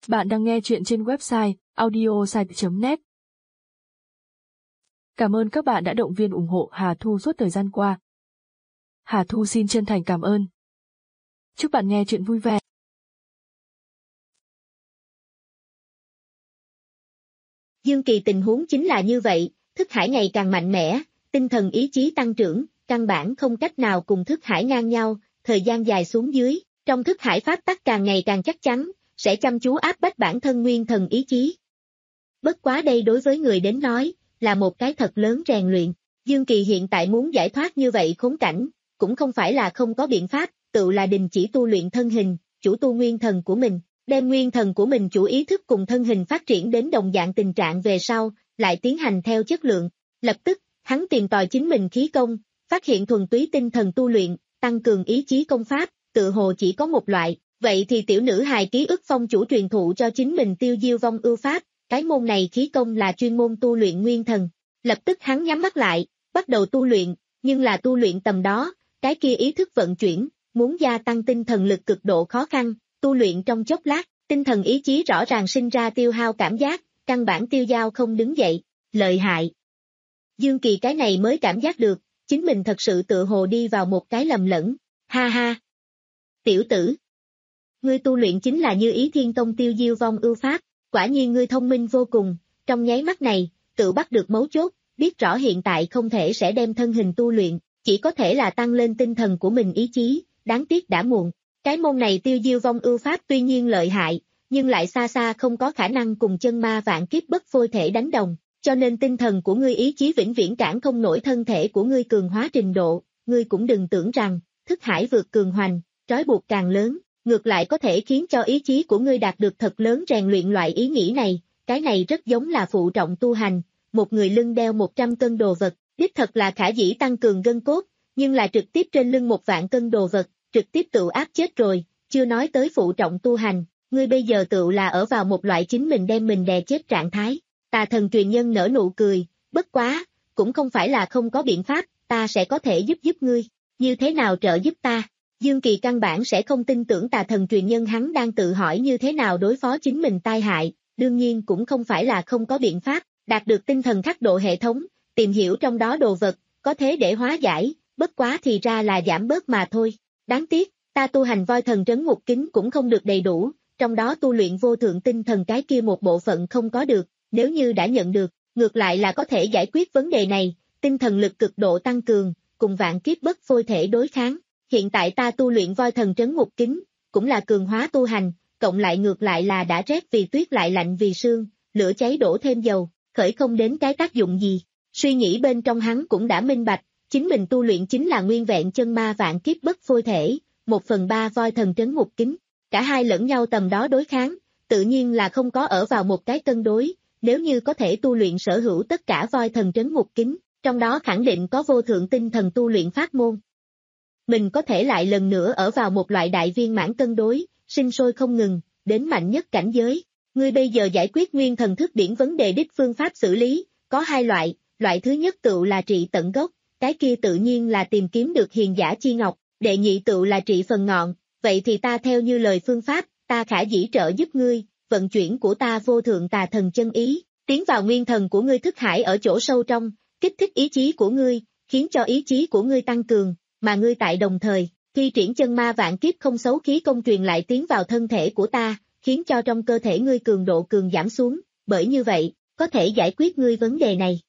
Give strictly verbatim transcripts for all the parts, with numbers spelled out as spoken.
Bạn đang nghe chuyện trên website audiosite chấm net. Cảm ơn các bạn đã động viên ủng hộ Hà Thu suốt thời gian qua. Hà Thu xin chân thành cảm ơn. Chúc bạn nghe chuyện vui vẻ. Dương Kỳ tình huống chính là như vậy, thức hải ngày càng mạnh mẽ, tinh thần ý chí tăng trưởng, căn bản không cách nào cùng thức hải ngang nhau, thời gian dài xuống dưới, trong thức hải pháp tắc càng ngày càng chắc chắn, sẽ chăm chú áp bách bản thân nguyên thần ý chí. Bất quá đây đối với người đến nói, là một cái thật lớn rèn luyện. Dương Kỳ hiện tại muốn giải thoát như vậy khốn cảnh, cũng không phải là không có biện pháp, tự là đình chỉ tu luyện thân hình, chủ tu nguyên thần của mình, đem nguyên thần của mình chủ ý thức cùng thân hình phát triển đến đồng dạng tình trạng về sau, lại tiến hành theo chất lượng. Lập tức, hắn tìm tòi chính mình khí công, phát hiện thuần túy tinh thần tu luyện, tăng cường ý chí công pháp, tự hồ chỉ có một loại. Vậy thì tiểu nữ hài ký ức phong chủ truyền thụ cho chính mình tiêu diêu vong ưu pháp, cái môn này khí công là chuyên môn tu luyện nguyên thần. Lập tức hắn nhắm mắt lại, bắt đầu tu luyện, nhưng là tu luyện tầm đó, cái kia ý thức vận chuyển, muốn gia tăng tinh thần lực cực độ khó khăn, tu luyện trong chốc lát, tinh thần ý chí rõ ràng sinh ra tiêu hao cảm giác, căn bản tiêu dao không đứng dậy, lợi hại. Dương Kỳ cái này mới cảm giác được, chính mình thật sự tự hồ đi vào một cái lầm lẫn, ha ha. Tiểu tử, ngươi tu luyện chính là Như Ý Thiên Tông tiêu diêu vong ưu pháp, quả nhiên ngươi thông minh vô cùng, trong nháy mắt này, tự bắt được mấu chốt, biết rõ hiện tại không thể sẽ đem thân hình tu luyện, chỉ có thể là tăng lên tinh thần của mình ý chí, đáng tiếc đã muộn. Cái môn này tiêu diêu vong ưu pháp tuy nhiên lợi hại, nhưng lại xa xa không có khả năng cùng chân ma vạn kiếp bất phôi thể đánh đồng, cho nên tinh thần của ngươi ý chí vĩnh viễn cản không nổi thân thể của ngươi cường hóa trình độ, ngươi cũng đừng tưởng rằng, thức hải vượt cường hoành, trói buộc càng lớn, ngược lại có thể khiến cho ý chí của ngươi đạt được thật lớn rèn luyện loại ý nghĩ này, cái này rất giống là phụ trọng tu hành, một người lưng đeo một trăm cân đồ vật, đích thật là khả dĩ tăng cường gân cốt, nhưng là trực tiếp trên lưng một vạn cân đồ vật, trực tiếp tự áp chết rồi, chưa nói tới phụ trọng tu hành, ngươi bây giờ tự là ở vào một loại chính mình đem mình đè chết trạng thái. Tà thần truyền nhân nở nụ cười, bất quá, cũng không phải là không có biện pháp, ta sẽ có thể giúp giúp ngươi, như thế nào trợ giúp ta? Dương Kỳ căn bản sẽ không tin tưởng tà thần truyền nhân hắn đang tự hỏi như thế nào đối phó chính mình tai hại, đương nhiên cũng không phải là không có biện pháp, đạt được tinh thần khắc độ hệ thống, tìm hiểu trong đó đồ vật, có thế để hóa giải, bất quá thì ra là giảm bớt mà thôi. Đáng tiếc, ta tu hành voi thần trấn ngục kính cũng không được đầy đủ, trong đó tu luyện vô thượng tinh thần cái kia một bộ phận không có được, nếu như đã nhận được, ngược lại là có thể giải quyết vấn đề này, tinh thần lực cực độ tăng cường, cùng vạn kiếp bất phôi thể đối kháng. Hiện tại ta tu luyện voi thần trấn ngục kính, cũng là cường hóa tu hành, cộng lại ngược lại là đã rét vì tuyết lại lạnh vì sương, lửa cháy đổ thêm dầu, khởi không đến cái tác dụng gì. Suy nghĩ bên trong hắn cũng đã minh bạch, chính mình tu luyện chính là nguyên vẹn chân ma vạn kiếp bất phôi thể, một phần ba voi thần trấn ngục kính, cả hai lẫn nhau tầm đó đối kháng, tự nhiên là không có ở vào một cái cân đối, nếu như có thể tu luyện sở hữu tất cả voi thần trấn ngục kính, trong đó khẳng định có vô thượng tinh thần tu luyện pháp môn. Mình có thể lại lần nữa ở vào một loại đại viên mãn cân đối, sinh sôi không ngừng, đến mạnh nhất cảnh giới. Ngươi bây giờ giải quyết nguyên thần thức điển vấn đề đích phương pháp xử lý, có hai loại, loại thứ nhất tựu là trị tận gốc, cái kia tự nhiên là tìm kiếm được hiền giả chi ngọc, đệ nhị tựu là trị phần ngọn, vậy thì ta theo như lời phương pháp, ta khả dĩ trợ giúp ngươi, vận chuyển của ta vô thượng tà thần chân ý, tiến vào nguyên thần của ngươi thức hải ở chỗ sâu trong, kích thích ý chí của ngươi, khiến cho ý chí của ngươi tăng cường. Mà ngươi tại đồng thời, thi triển chân ma vạn kiếp không xấu khí công truyền lại tiến vào thân thể của ta, khiến cho trong cơ thể ngươi cường độ cường giảm xuống, bởi như vậy, có thể giải quyết ngươi vấn đề này.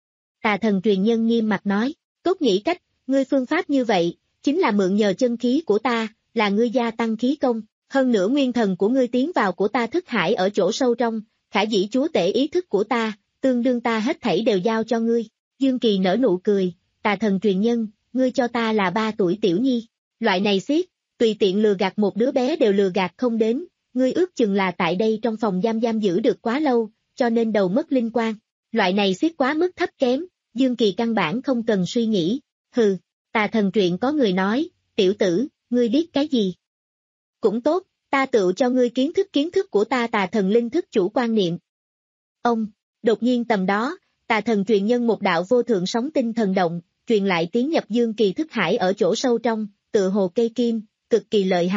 Tà thần truyền nhân nghiêm mặt nói, tốt nghĩ cách, ngươi phương pháp như vậy, chính là mượn nhờ chân khí của ta, là ngươi gia tăng khí công, hơn nữa nguyên thần của ngươi tiến vào của ta thức hải ở chỗ sâu trong, khả dĩ chúa tể ý thức của ta, tương đương ta hết thảy đều giao cho ngươi. Dương Kỳ nở nụ cười, tà thần truyền nhân, ngươi cho ta là ba tuổi tiểu nhi, loại này xiết, tùy tiện lừa gạt một đứa bé đều lừa gạt không đến, ngươi ước chừng là tại đây trong phòng giam giam giữ được quá lâu, cho nên đầu mất linh quan, loại này xiết quá mức thấp kém, Dương Kỳ căn bản không cần suy nghĩ, hừ, tà thần truyện có người nói, tiểu tử, ngươi biết cái gì? Cũng tốt, ta tự cho ngươi kiến thức kiến thức của ta tà thần linh thức chủ quan niệm. Ông, đột nhiên tầm đó, tà thần truyền nhân một đạo vô thượng sóng tinh thần động, truyền lại tiến nhập Dương Kỳ thức hải ở chỗ sâu trong, tự hồ cây kim, cực kỳ lợi hại,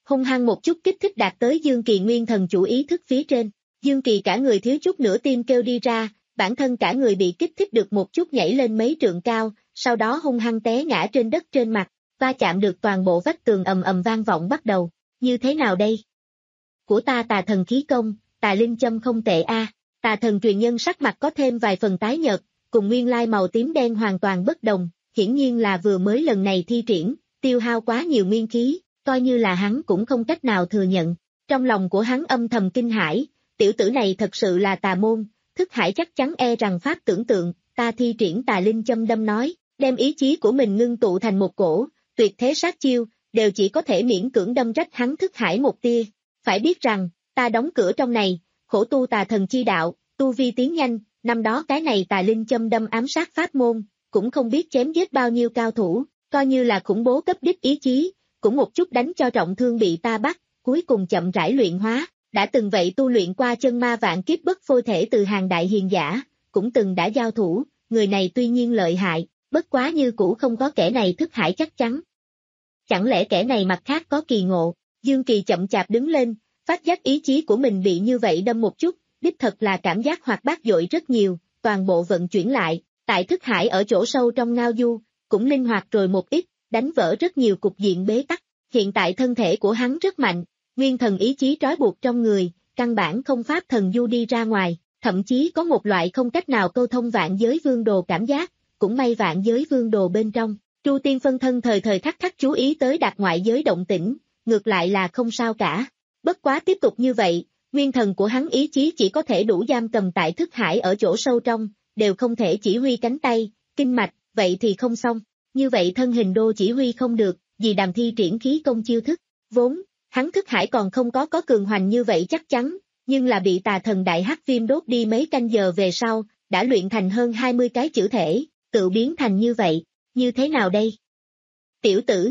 hung hăng một chút kích thích đạt tới Dương Kỳ nguyên thần chủ ý thức phía trên. Dương Kỳ cả người thiếu chút nữa tim kêu đi ra, bản thân cả người bị kích thích được một chút nhảy lên mấy trượng cao, sau đó hung hăng té ngã trên đất trên mặt, va chạm được toàn bộ vách tường ầm ầm vang vọng bắt đầu. Như thế nào đây? Của ta Tà Thần khí công, Tà Linh châm không tệ a. Tà Thần truyền nhân sắc mặt có thêm vài phần tái nhợt, cùng nguyên lai màu tím đen hoàn toàn bất đồng, hiển nhiên là vừa mới lần này thi triển, tiêu hao quá nhiều nguyên khí, coi như là hắn cũng không cách nào thừa nhận. Trong lòng của hắn âm thầm kinh hãi, tiểu tử này thật sự là tà môn, thức hải chắc chắn e rằng pháp tưởng tượng, ta thi triển Tà Linh châm đâm nói, đem ý chí của mình ngưng tụ thành một cổ, tuyệt thế sát chiêu, đều chỉ có thể miễn cưỡng đâm rách hắn thức hải một tia. Phải biết rằng, ta đóng cửa trong này, khổ tu tà thần chi đạo, tu vi tiến nhanh, năm đó cái này Tà Linh châm đâm ám sát pháp môn, cũng không biết chém giết bao nhiêu cao thủ, coi như là khủng bố cấp đích ý chí, cũng một chút đánh cho trọng thương bị ta bắt, cuối cùng chậm rãi luyện hóa, đã từng vậy tu luyện qua chân ma vạn kiếp bất phôi thể từ hàng đại hiền giả, cũng từng đã giao thủ, người này tuy nhiên lợi hại, bất quá như cũ không có kẻ này thức hải chắc chắn. Chẳng lẽ kẻ này mặt khác có kỳ ngộ? Dương Kỳ chậm chạp đứng lên, phát giác ý chí của mình bị như vậy đâm một chút, đích thật là cảm giác hoạt bát dội rất nhiều, toàn bộ vận chuyển lại, tại thức hải ở chỗ sâu trong ngao du, cũng linh hoạt rồi một ít, đánh vỡ rất nhiều cục diện bế tắc. Hiện tại thân thể của hắn rất mạnh, nguyên thần ý chí trói buộc trong người, căn bản không pháp thần du đi ra ngoài, thậm chí có một loại không cách nào câu thông vạn giới vương đồ cảm giác, cũng may vạn giới vương đồ bên trong. Chu Tiên phân thân thời thời khắc khắc chú ý tới đạt ngoại giới động tĩnh, ngược lại là không sao cả. Bất quá tiếp tục như vậy, nguyên thần của hắn ý chí chỉ có thể đủ giam cầm tại thức hải ở chỗ sâu trong, đều không thể chỉ huy cánh tay, kinh mạch, vậy thì không xong. Như vậy thân hình đô chỉ huy không được, vì Đàm thi triển khí công chiêu thức. Vốn, hắn thức hải còn không có có cường hoành như vậy chắc chắn, nhưng là bị tà thần đại hắc viêm đốt đi mấy canh giờ về sau, đã luyện thành hơn hai mươi cái chữ thể, tự biến thành như vậy. Như thế nào đây? Tiểu tử.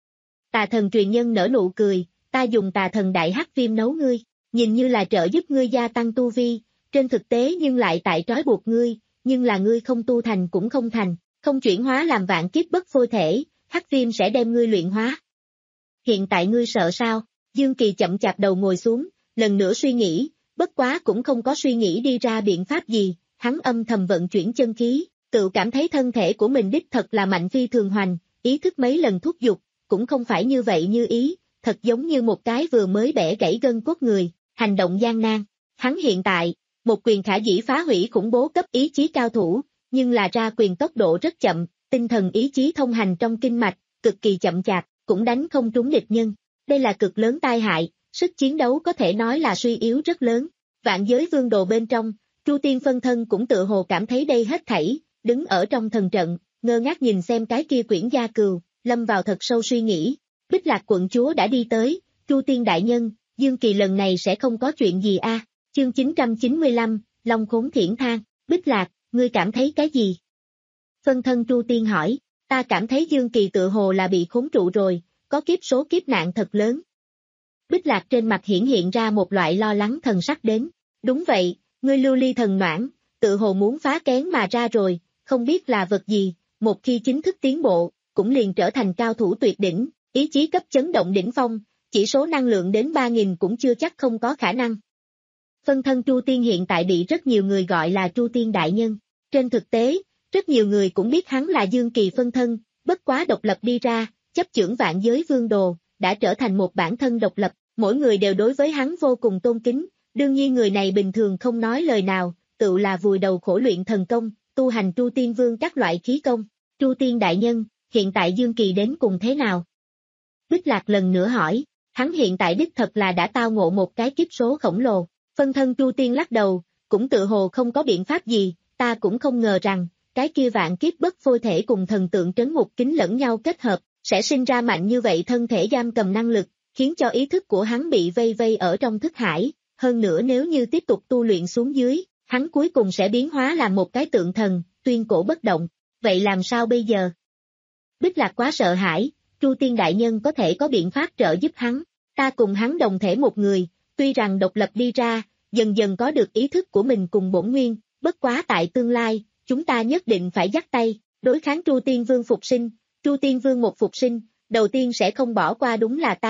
Tà thần truyền nhân nở nụ cười, ta dùng tà thần đại hắc viêm nấu ngươi, nhìn như là trợ giúp ngươi gia tăng tu vi, trên thực tế nhưng lại tại trói buộc ngươi, nhưng là ngươi không tu thành cũng không thành, không chuyển hóa làm vạn kiếp bất phôi thể, hắc viêm sẽ đem ngươi luyện hóa. Hiện tại ngươi sợ sao? Dương Kỳ chậm chạp đầu ngồi xuống, lần nữa suy nghĩ, bất quá cũng không có suy nghĩ đi ra biện pháp gì, hắn âm thầm vận chuyển chân khí. Tự cảm thấy thân thể của mình đích thật là mạnh phi thường hoành, ý thức mấy lần thúc giục, cũng không phải như vậy như ý, thật giống như một cái vừa mới bẻ gãy gân cốt người, hành động gian nan. Hắn hiện tại, một quyền khả dĩ phá hủy khủng bố cấp ý chí cao thủ, nhưng là ra quyền tốc độ rất chậm, tinh thần ý chí thông hành trong kinh mạch, cực kỳ chậm chạp, cũng đánh không trúng địch nhân. Đây là cực lớn tai hại, sức chiến đấu có thể nói là suy yếu rất lớn. Vạn giới vương đồ bên trong, Chu Tiên phân thân cũng tự hồ cảm thấy đây hết thảy. Đứng ở trong thần trận, ngơ ngác nhìn xem cái kia quyển gia cừu, lâm vào thật sâu suy nghĩ. Bích Lạc quận chúa đã đi tới, Chu Tiên đại nhân, Dương Kỳ lần này sẽ không có chuyện gì a. À? Chương chín trăm chín mươi lăm, Long Khốn Thiển Thang. Bích Lạc, ngươi cảm thấy cái gì? Phân thân Chu Tiên hỏi, ta cảm thấy Dương Kỳ tự hồ là bị khốn trụ rồi, có kiếp số kiếp nạn thật lớn. Bích Lạc trên mặt hiển hiện ra một loại lo lắng thần sắc đến. Đúng vậy, ngươi lưu ly thần noãn, tự hồ muốn phá kén mà ra rồi. Không biết là vật gì, một khi chính thức tiến bộ, cũng liền trở thành cao thủ tuyệt đỉnh, ý chí cấp chấn động đỉnh phong, chỉ số năng lượng đến ba nghìn cũng chưa chắc không có khả năng. Phân thân Chu Tiên hiện tại bị rất nhiều người gọi là Chu Tiên đại nhân. Trên thực tế, rất nhiều người cũng biết hắn là Dương Kỳ phân thân, bất quá độc lập đi ra, chấp chưởng vạn giới vương đồ, đã trở thành một bản thân độc lập, mỗi người đều đối với hắn vô cùng tôn kính, đương nhiên người này bình thường không nói lời nào, tự là vùi đầu khổ luyện thần công. Tu hành Chu Tiên Vương các loại khí công. Chu Tiên đại nhân, hiện tại Dương Kỳ đến cùng thế nào? Bích Lạc lần nữa hỏi, hắn hiện tại đích thật là đã tao ngộ một cái kiếp số khổng lồ. Phân thân Chu Tiên lắc đầu, cũng tự hồ không có biện pháp gì, ta cũng không ngờ rằng, cái kia vạn kiếp bất phôi thể cùng thần tượng trấn ngục kính lẫn nhau kết hợp, sẽ sinh ra mạnh như vậy thân thể giam cầm năng lực, khiến cho ý thức của hắn bị vây vây ở trong thức hải. Hơn nữa nếu như tiếp tục tu luyện xuống dưới, hắn cuối cùng sẽ biến hóa làm một cái tượng thần, tuyên cổ bất động. Vậy làm sao bây giờ? Bích Lạc quá sợ hãi, Chu Tiên đại nhân có thể có biện pháp trợ giúp hắn. Ta cùng hắn đồng thể một người, tuy rằng độc lập đi ra, dần dần có được ý thức của mình cùng bổn nguyên, bất quá tại tương lai, chúng ta nhất định phải dắt tay, đối kháng Chu Tiên Vương phục sinh. Chu Tiên Vương một phục sinh, đầu tiên sẽ không bỏ qua đúng là ta.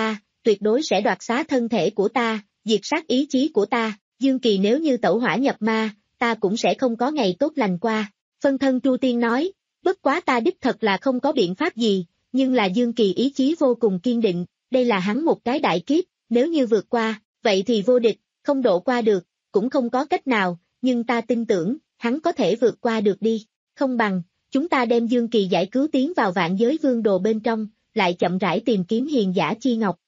tuyệt đối sẽ đoạt xá thân thể của ta, diệt sát ý chí của ta, Dương Kỳ nếu như tẩu hỏa nhập ma, ta cũng sẽ không có ngày tốt lành qua. Phân thân Tru Tiên nói, bất quá ta đích thật là không có biện pháp gì, nhưng là Dương Kỳ ý chí vô cùng kiên định, đây là hắn một cái đại kiếp, nếu như vượt qua, vậy thì vô địch, không độ qua được, cũng không có cách nào, nhưng ta tin tưởng, hắn có thể vượt qua được đi, không bằng, chúng ta đem Dương Kỳ giải cứu tiến vào vạn giới vương đồ bên trong, lại chậm rãi tìm kiếm hiền giả chi ngọc.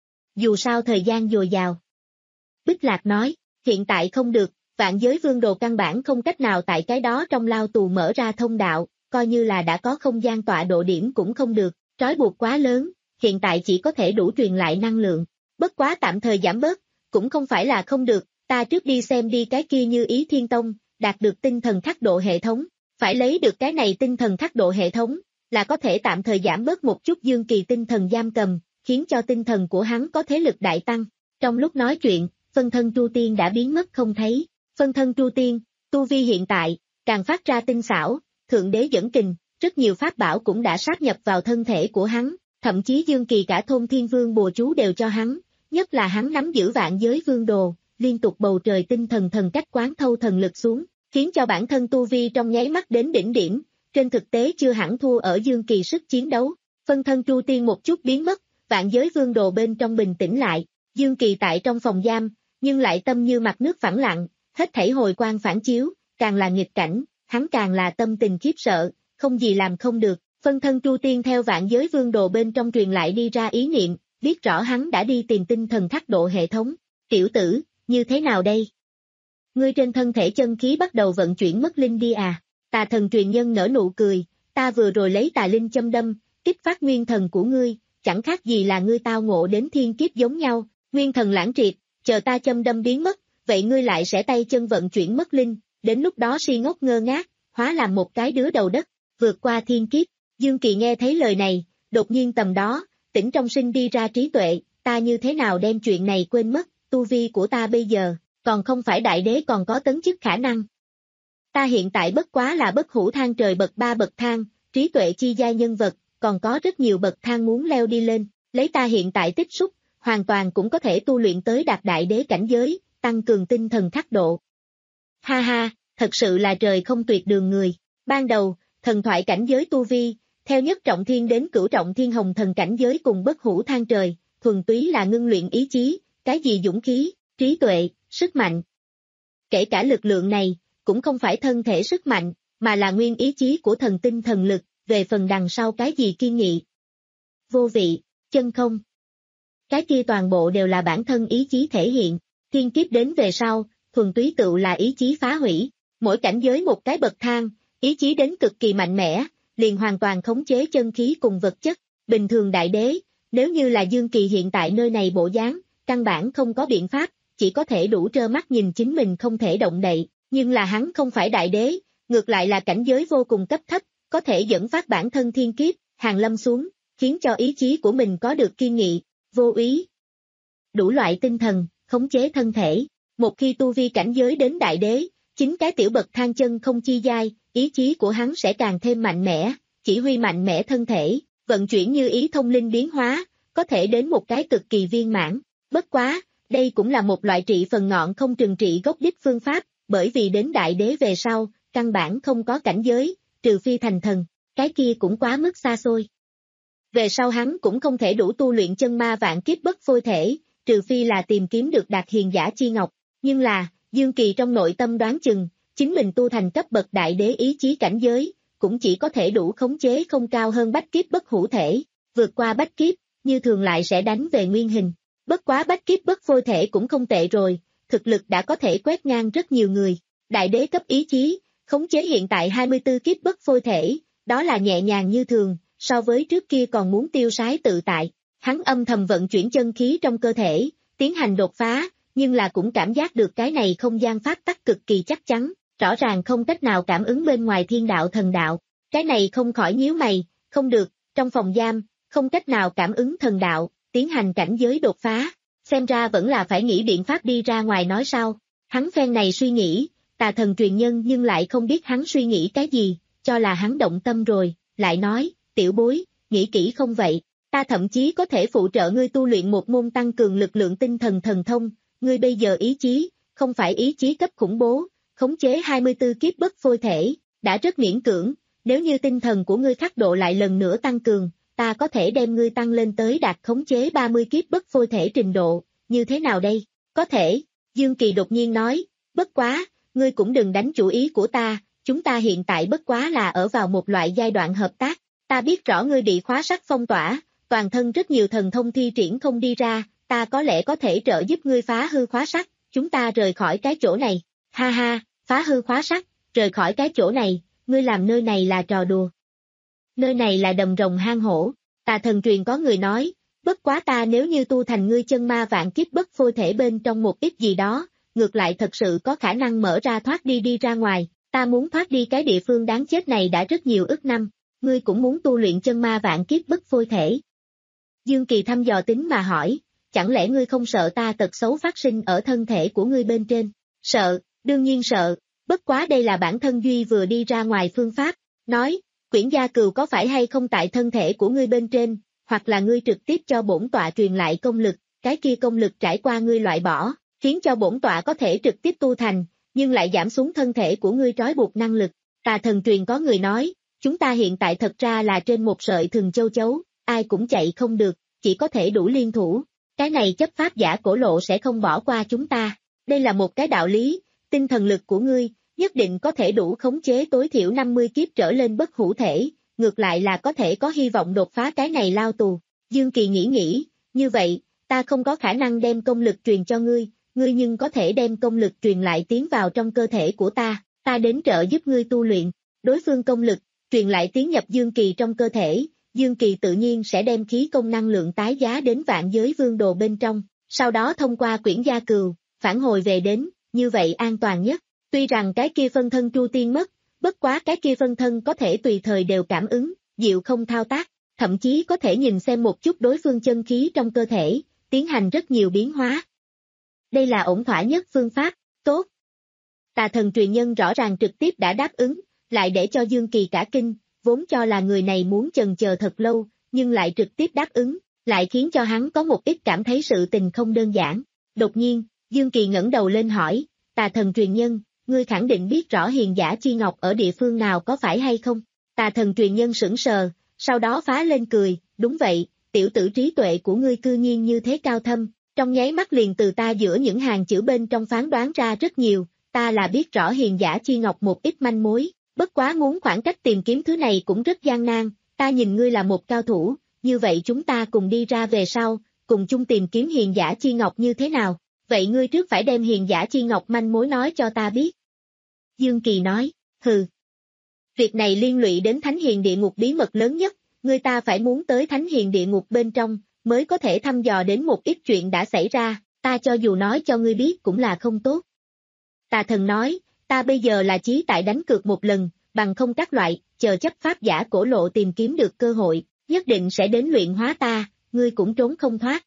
Dù sao thời gian dồi dào. Bích Lạc nói, hiện tại không được, vạn giới vương đồ căn bản không cách nào tại cái đó trong lao tù mở ra thông đạo, coi như là đã có không gian tọa độ điểm cũng không được, trói buộc quá lớn, hiện tại chỉ có thể đủ truyền lại năng lượng, bất quá tạm thời giảm bớt, cũng không phải là không được, ta trước đi xem đi cái kia Như Ý Thiên Tông, đạt được tinh thần khắc độ hệ thống, phải lấy được cái này tinh thần khắc độ hệ thống, là có thể tạm thời giảm bớt một chút Dương Kỳ tinh thần giam cầm, khiến cho tinh thần của hắn có thế lực đại tăng. Trong lúc nói chuyện, phân thân Tru Tiên đã biến mất không thấy, phân thân Tru Tiên, tu vi hiện tại, càng phát ra tinh xảo, thượng đế dẫn kình, rất nhiều pháp bảo cũng đã sát nhập vào thân thể của hắn, thậm chí Dương Kỳ cả thôn thiên vương bùa chú đều cho hắn, nhất là hắn nắm giữ vạn giới vương đồ, liên tục bầu trời tinh thần thần cách quán thâu thần lực xuống, khiến cho bản thân tu vi trong nháy mắt đến đỉnh điểm, trên thực tế chưa hẳn thua ở Dương Kỳ sức chiến đấu, phân thân Tru Tiên một chút biến mất, vạn giới vương đồ bên trong bình tĩnh lại, Dương Kỳ tại trong phòng giam, nhưng lại tâm như mặt nước phẳng lặng, hết thảy hồi quang phản chiếu, càng là nghịch cảnh, hắn càng là tâm tình khiếp sợ, không gì làm không được, phân thân Tru Tiên theo vạn giới vương đồ bên trong truyền lại đi ra ý niệm, biết rõ hắn đã đi tìm tinh thần khắc độ hệ thống, tiểu tử, như thế nào đây? Ngươi trên thân thể chân khí bắt đầu vận chuyển mất linh đi à, Tà Thần truyền nhân nở nụ cười, ta vừa rồi lấy tà linh châm đâm, kích phát nguyên thần của ngươi, chẳng khác gì là ngươi tao ngộ đến thiên kiếp giống nhau, nguyên thần lãng triệt, chờ ta châm đâm biến mất, vậy ngươi lại sẽ tay chân vận chuyển mất linh, đến lúc đó si ngốc ngơ ngác, hóa làm một cái đứa đầu đất, vượt qua thiên kiếp. Dương Kỳ nghe thấy lời này, đột nhiên tầm đó, tỉnh trong sinh đi ra trí tuệ, ta như thế nào đem chuyện này quên mất, tu vi của ta bây giờ, còn không phải đại đế còn có tấn chức khả năng. Ta hiện tại bất quá là bất hủ thang trời bậc ba bậc thang, trí tuệ chi giai nhân vật, còn có rất nhiều bậc thang muốn leo đi lên, lấy ta hiện tại tích xúc, hoàn toàn cũng có thể tu luyện tới đạt đại đế cảnh giới, tăng cường tinh thần khắc độ. Ha ha, thật sự là trời không tuyệt đường người, ban đầu, thần thoại cảnh giới tu vi, theo nhất trọng thiên đến cửu trọng thiên hồng thần cảnh giới cùng bất hủ thang trời, thuần túy là ngưng luyện ý chí, cái gì dũng khí, trí tuệ, sức mạnh. Kể cả lực lượng này, cũng không phải thân thể sức mạnh, mà là nguyên ý chí của thần tinh thần lực, về phần đằng sau cái gì kiên nghị. Vô vị, chân không. Cái kia toàn bộ đều là bản thân ý chí thể hiện, thiên kiếp đến về sau, thuần túy tựu là ý chí phá hủy, mỗi cảnh giới một cái bậc thang, ý chí đến cực kỳ mạnh mẽ, liền hoàn toàn khống chế chân khí cùng vật chất, bình thường đại đế, nếu như là Dương Kỳ hiện tại nơi này bộ dáng, căn bản không có biện pháp, chỉ có thể đủ trơ mắt nhìn chính mình không thể động đậy, nhưng là hắn không phải đại đế, ngược lại là cảnh giới vô cùng cấp thấp, có thể dẫn phát bản thân thiên kiếp, hàng lâm xuống, khiến cho ý chí của mình có được kiên nghị, vô ý. Đủ loại tinh thần, khống chế thân thể, một khi tu vi cảnh giới đến đại đế, chính cái tiểu bậc thang chân không chi giai, ý chí của hắn sẽ càng thêm mạnh mẽ, chỉ huy mạnh mẽ thân thể, vận chuyển như ý thông linh biến hóa, có thể đến một cái cực kỳ viên mãn, bất quá, đây cũng là một loại trị phần ngọn không trừng trị gốc đích phương pháp, bởi vì đến đại đế về sau, căn bản không có cảnh giới, trừ phi thành thần, cái kia cũng quá mức xa xôi. Về sau hắn cũng không thể đủ tu luyện chân ma vạn kiếp bất phôi thể, trừ phi là tìm kiếm được đạt hiền giả chi ngọc, nhưng là, Dương Kỳ trong nội tâm đoán chừng, chính mình tu thành cấp bậc đại đế ý chí cảnh giới, cũng chỉ có thể đủ khống chế không cao hơn bách kiếp bất hủ thể, vượt qua bách kiếp, như thường lại sẽ đánh về nguyên hình. Bất quá bách kiếp bất phôi thể cũng không tệ rồi, thực lực đã có thể quét ngang rất nhiều người, đại đế cấp ý chí, khống chế hiện tại hai mươi tư kiếp bất phôi thể, đó là nhẹ nhàng như thường, so với trước kia còn muốn tiêu sái tự tại, hắn âm thầm vận chuyển chân khí trong cơ thể, tiến hành đột phá, nhưng là cũng cảm giác được cái này không gian pháp tắc cực kỳ chắc chắn, rõ ràng không cách nào cảm ứng bên ngoài thiên đạo thần đạo, cái này không khỏi nhíu mày, không được, trong phòng giam, không cách nào cảm ứng thần đạo, tiến hành cảnh giới đột phá, xem ra vẫn là phải nghĩ biện pháp đi ra ngoài nói sao, hắn phen này suy nghĩ, Tà Thần truyền nhân nhưng lại không biết hắn suy nghĩ cái gì, cho là hắn động tâm rồi, lại nói, tiểu bối, nghĩ kỹ không vậy, Ta thậm chí có thể phụ trợ ngươi tu luyện một môn tăng cường lực lượng tinh thần thần thông, ngươi bây giờ ý chí, không phải ý chí cấp khủng bố, khống chế hai mươi tư kiếp bất phôi thể, đã rất miễn cưỡng, nếu như tinh thần của ngươi khắc độ lại lần nữa tăng cường, ta có thể đem ngươi tăng lên tới đạt khống chế ba mươi kiếp bất phôi thể trình độ, như thế nào đây? Có thể, Dương Kỳ đột nhiên nói, bất quá, ngươi cũng đừng đánh chủ ý của ta, chúng ta hiện tại bất quá là ở vào một loại giai đoạn hợp tác, ta biết rõ ngươi bị khóa sắc phong tỏa, toàn thân rất nhiều thần thông thi triển không đi ra, ta có lẽ có thể trợ giúp ngươi phá hư khóa sắc, chúng ta rời khỏi cái chỗ này, ha ha, phá hư khóa sắc, rời khỏi cái chỗ này, ngươi làm nơi này là trò đùa. Nơi này là đầm rồng hang hổ, Tà Thần truyền có người nói, bất quá ta nếu như tu thành ngươi chân ma vạn kiếp bất phôi thể bên trong một ít gì đó, ngược lại thật sự có khả năng mở ra thoát đi đi ra ngoài, ta muốn thoát đi cái địa phương đáng chết này đã rất nhiều ức năm, ngươi cũng muốn tu luyện chân ma vạn kiếp bất phôi thể. Dương Kỳ thăm dò tính mà hỏi, chẳng lẽ ngươi không sợ ta tật xấu phát sinh ở thân thể của ngươi bên trên? Sợ, đương nhiên sợ, bất quá đây là bản thân Duy vừa đi ra ngoài phương pháp, nói, Quyển Gia Cừu có phải hay không tại thân thể của ngươi bên trên, hoặc là ngươi trực tiếp cho bổn tọa truyền lại công lực, cái kia công lực trải qua ngươi loại bỏ, khiến cho bổn tọa có thể trực tiếp tu thành, nhưng lại giảm xuống thân thể của ngươi trói buộc năng lực. Tà Thần truyền có người nói, chúng ta hiện tại thật ra là trên một sợi thừng châu chấu, ai cũng chạy không được, chỉ có thể đủ liên thủ, cái này chấp pháp giả cổ lộ sẽ không bỏ qua chúng ta, đây là một cái đạo lý, tinh thần lực của ngươi, nhất định có thể đủ khống chế tối thiểu năm mươi kiếp trở lên bất hủ thể, ngược lại là có thể có hy vọng đột phá cái này lao tù. Dương Kỳ nghĩ nghĩ, như vậy, ta không có khả năng đem công lực truyền cho ngươi, ngươi nhưng có thể đem công lực truyền lại tiến vào trong cơ thể của ta, ta đến trợ giúp ngươi tu luyện, đối phương công lực, truyền lại tiến nhập Dương Kỳ trong cơ thể, Dương Kỳ tự nhiên sẽ đem khí công năng lượng tái giá đến vạn giới vương đồ bên trong, sau đó thông qua Quyển Gia Cừu, phản hồi về đến, như vậy an toàn nhất. Tuy rằng cái kia phân thân Chu Tiên mất, bất quá cái kia phân thân có thể tùy thời đều cảm ứng, diệu không thao tác, thậm chí có thể nhìn xem một chút đối phương chân khí trong cơ thể, tiến hành rất nhiều biến hóa. Đây là ổn thỏa nhất phương pháp, tốt. Tà Thần truyền nhân rõ ràng trực tiếp đã đáp ứng, lại để cho Dương Kỳ cả kinh, vốn cho là người này muốn chần chờ thật lâu, nhưng lại trực tiếp đáp ứng, lại khiến cho hắn có một ít cảm thấy sự tình không đơn giản. Đột nhiên, Dương Kỳ ngẩng đầu lên hỏi, Tà Thần truyền nhân, ngươi khẳng định biết rõ hiền giả chi ngọc ở địa phương nào có phải hay không? Tà Thần truyền nhân sững sờ, sau đó phá lên cười, đúng vậy, tiểu tử trí tuệ của ngươi cư nhiên như thế cao thâm, trong nháy mắt liền từ ta giữa những hàng chữ bên trong phán đoán ra rất nhiều, ta là biết rõ hiền giả chi ngọc một ít manh mối, bất quá muốn khoảng cách tìm kiếm thứ này cũng rất gian nan, ta nhìn ngươi là một cao thủ, như vậy chúng ta cùng đi ra về sau, cùng chung tìm kiếm hiền giả chi ngọc như thế nào, vậy ngươi trước phải đem hiền giả chi ngọc manh mối nói cho ta biết. Dương Kỳ nói, hừ. Việc này liên lụy đến Thánh Hiền Địa Ngục bí mật lớn nhất, người ta phải muốn tới Thánh Hiền Địa Ngục bên trong, mới có thể thăm dò đến một ít chuyện đã xảy ra, ta cho dù nói cho ngươi biết cũng là không tốt. Tà Thần nói, ta bây giờ là chí tại đánh cược một lần, bằng không các loại, chờ chấp pháp giả cổ lộ tìm kiếm được cơ hội, nhất định sẽ đến luyện hóa ta, ngươi cũng trốn không thoát.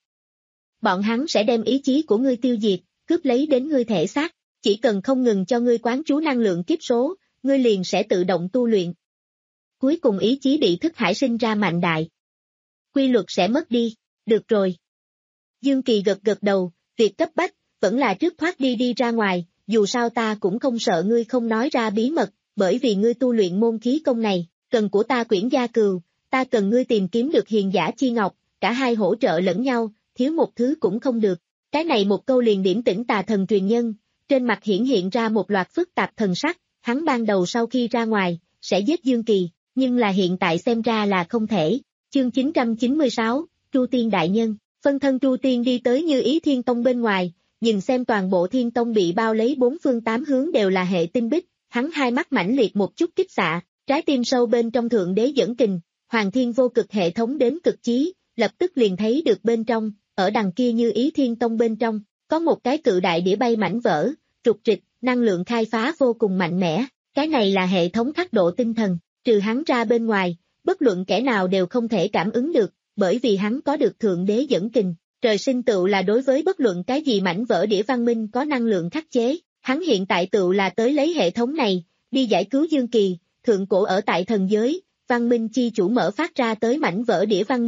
Bọn hắn sẽ đem ý chí của ngươi tiêu diệt, cướp lấy đến ngươi thể xác, chỉ cần không ngừng cho ngươi quán chú năng lượng kiếp số, ngươi liền sẽ tự động tu luyện. Cuối cùng ý chí bị thức hải sinh ra mạnh đại. Quy luật sẽ mất đi, được rồi. Dương Kỳ gật gật đầu, việc cấp bách, vẫn là trước thoát đi đi ra ngoài, dù sao ta cũng không sợ ngươi không nói ra bí mật, bởi vì ngươi tu luyện môn khí công này, cần của ta Quyển Gia Cừu, ta cần ngươi tìm kiếm được hiền giả chi ngọc, cả hai hỗ trợ lẫn nhau, thiếu một thứ cũng không được. Cái này một câu liền điểm tỉnh Tà Thần truyền nhân, trên mặt hiển hiện ra một loạt phức tạp thần sắc, hắn ban đầu sau khi ra ngoài, sẽ giết Dương Kỳ, nhưng là hiện tại xem ra là không thể. Chương chín trăm chín mươi sáu, Chu Tiên Đại Nhân, phân thân Chu Tiên đi tới Như Ý Thiên Tông bên ngoài, nhìn xem toàn bộ Thiên Tông bị bao lấy bốn phương tám hướng đều là hệ tinh bích, hắn hai mắt mãnh liệt một chút kích xạ, trái tim sâu bên trong Thượng Đế dẫn kình, Hoàng Thiên vô cực hệ thống đến cực chí, lập tức liền thấy được bên trong, ở đằng kia Như Ý Thiên Tông bên trong, có một cái cự đại đĩa bay mảnh vỡ, trục trịch, năng lượng khai phá vô cùng mạnh mẽ, cái này là hệ thống khắc độ tinh thần, trừ hắn ra bên ngoài, bất luận kẻ nào đều không thể cảm ứng được, bởi vì hắn có được Thượng Đế dẫn kình, trời sinh tựu là đối với bất luận cái gì mảnh vỡ đĩa văn minh có năng lượng khắc chế, hắn hiện tại tựu là tới lấy hệ thống này, đi giải cứu Dương Kỳ, thượng cổ ở tại thần giới, văn minh chi chủ mở phát ra tới mảnh vỡ đĩa văn minh,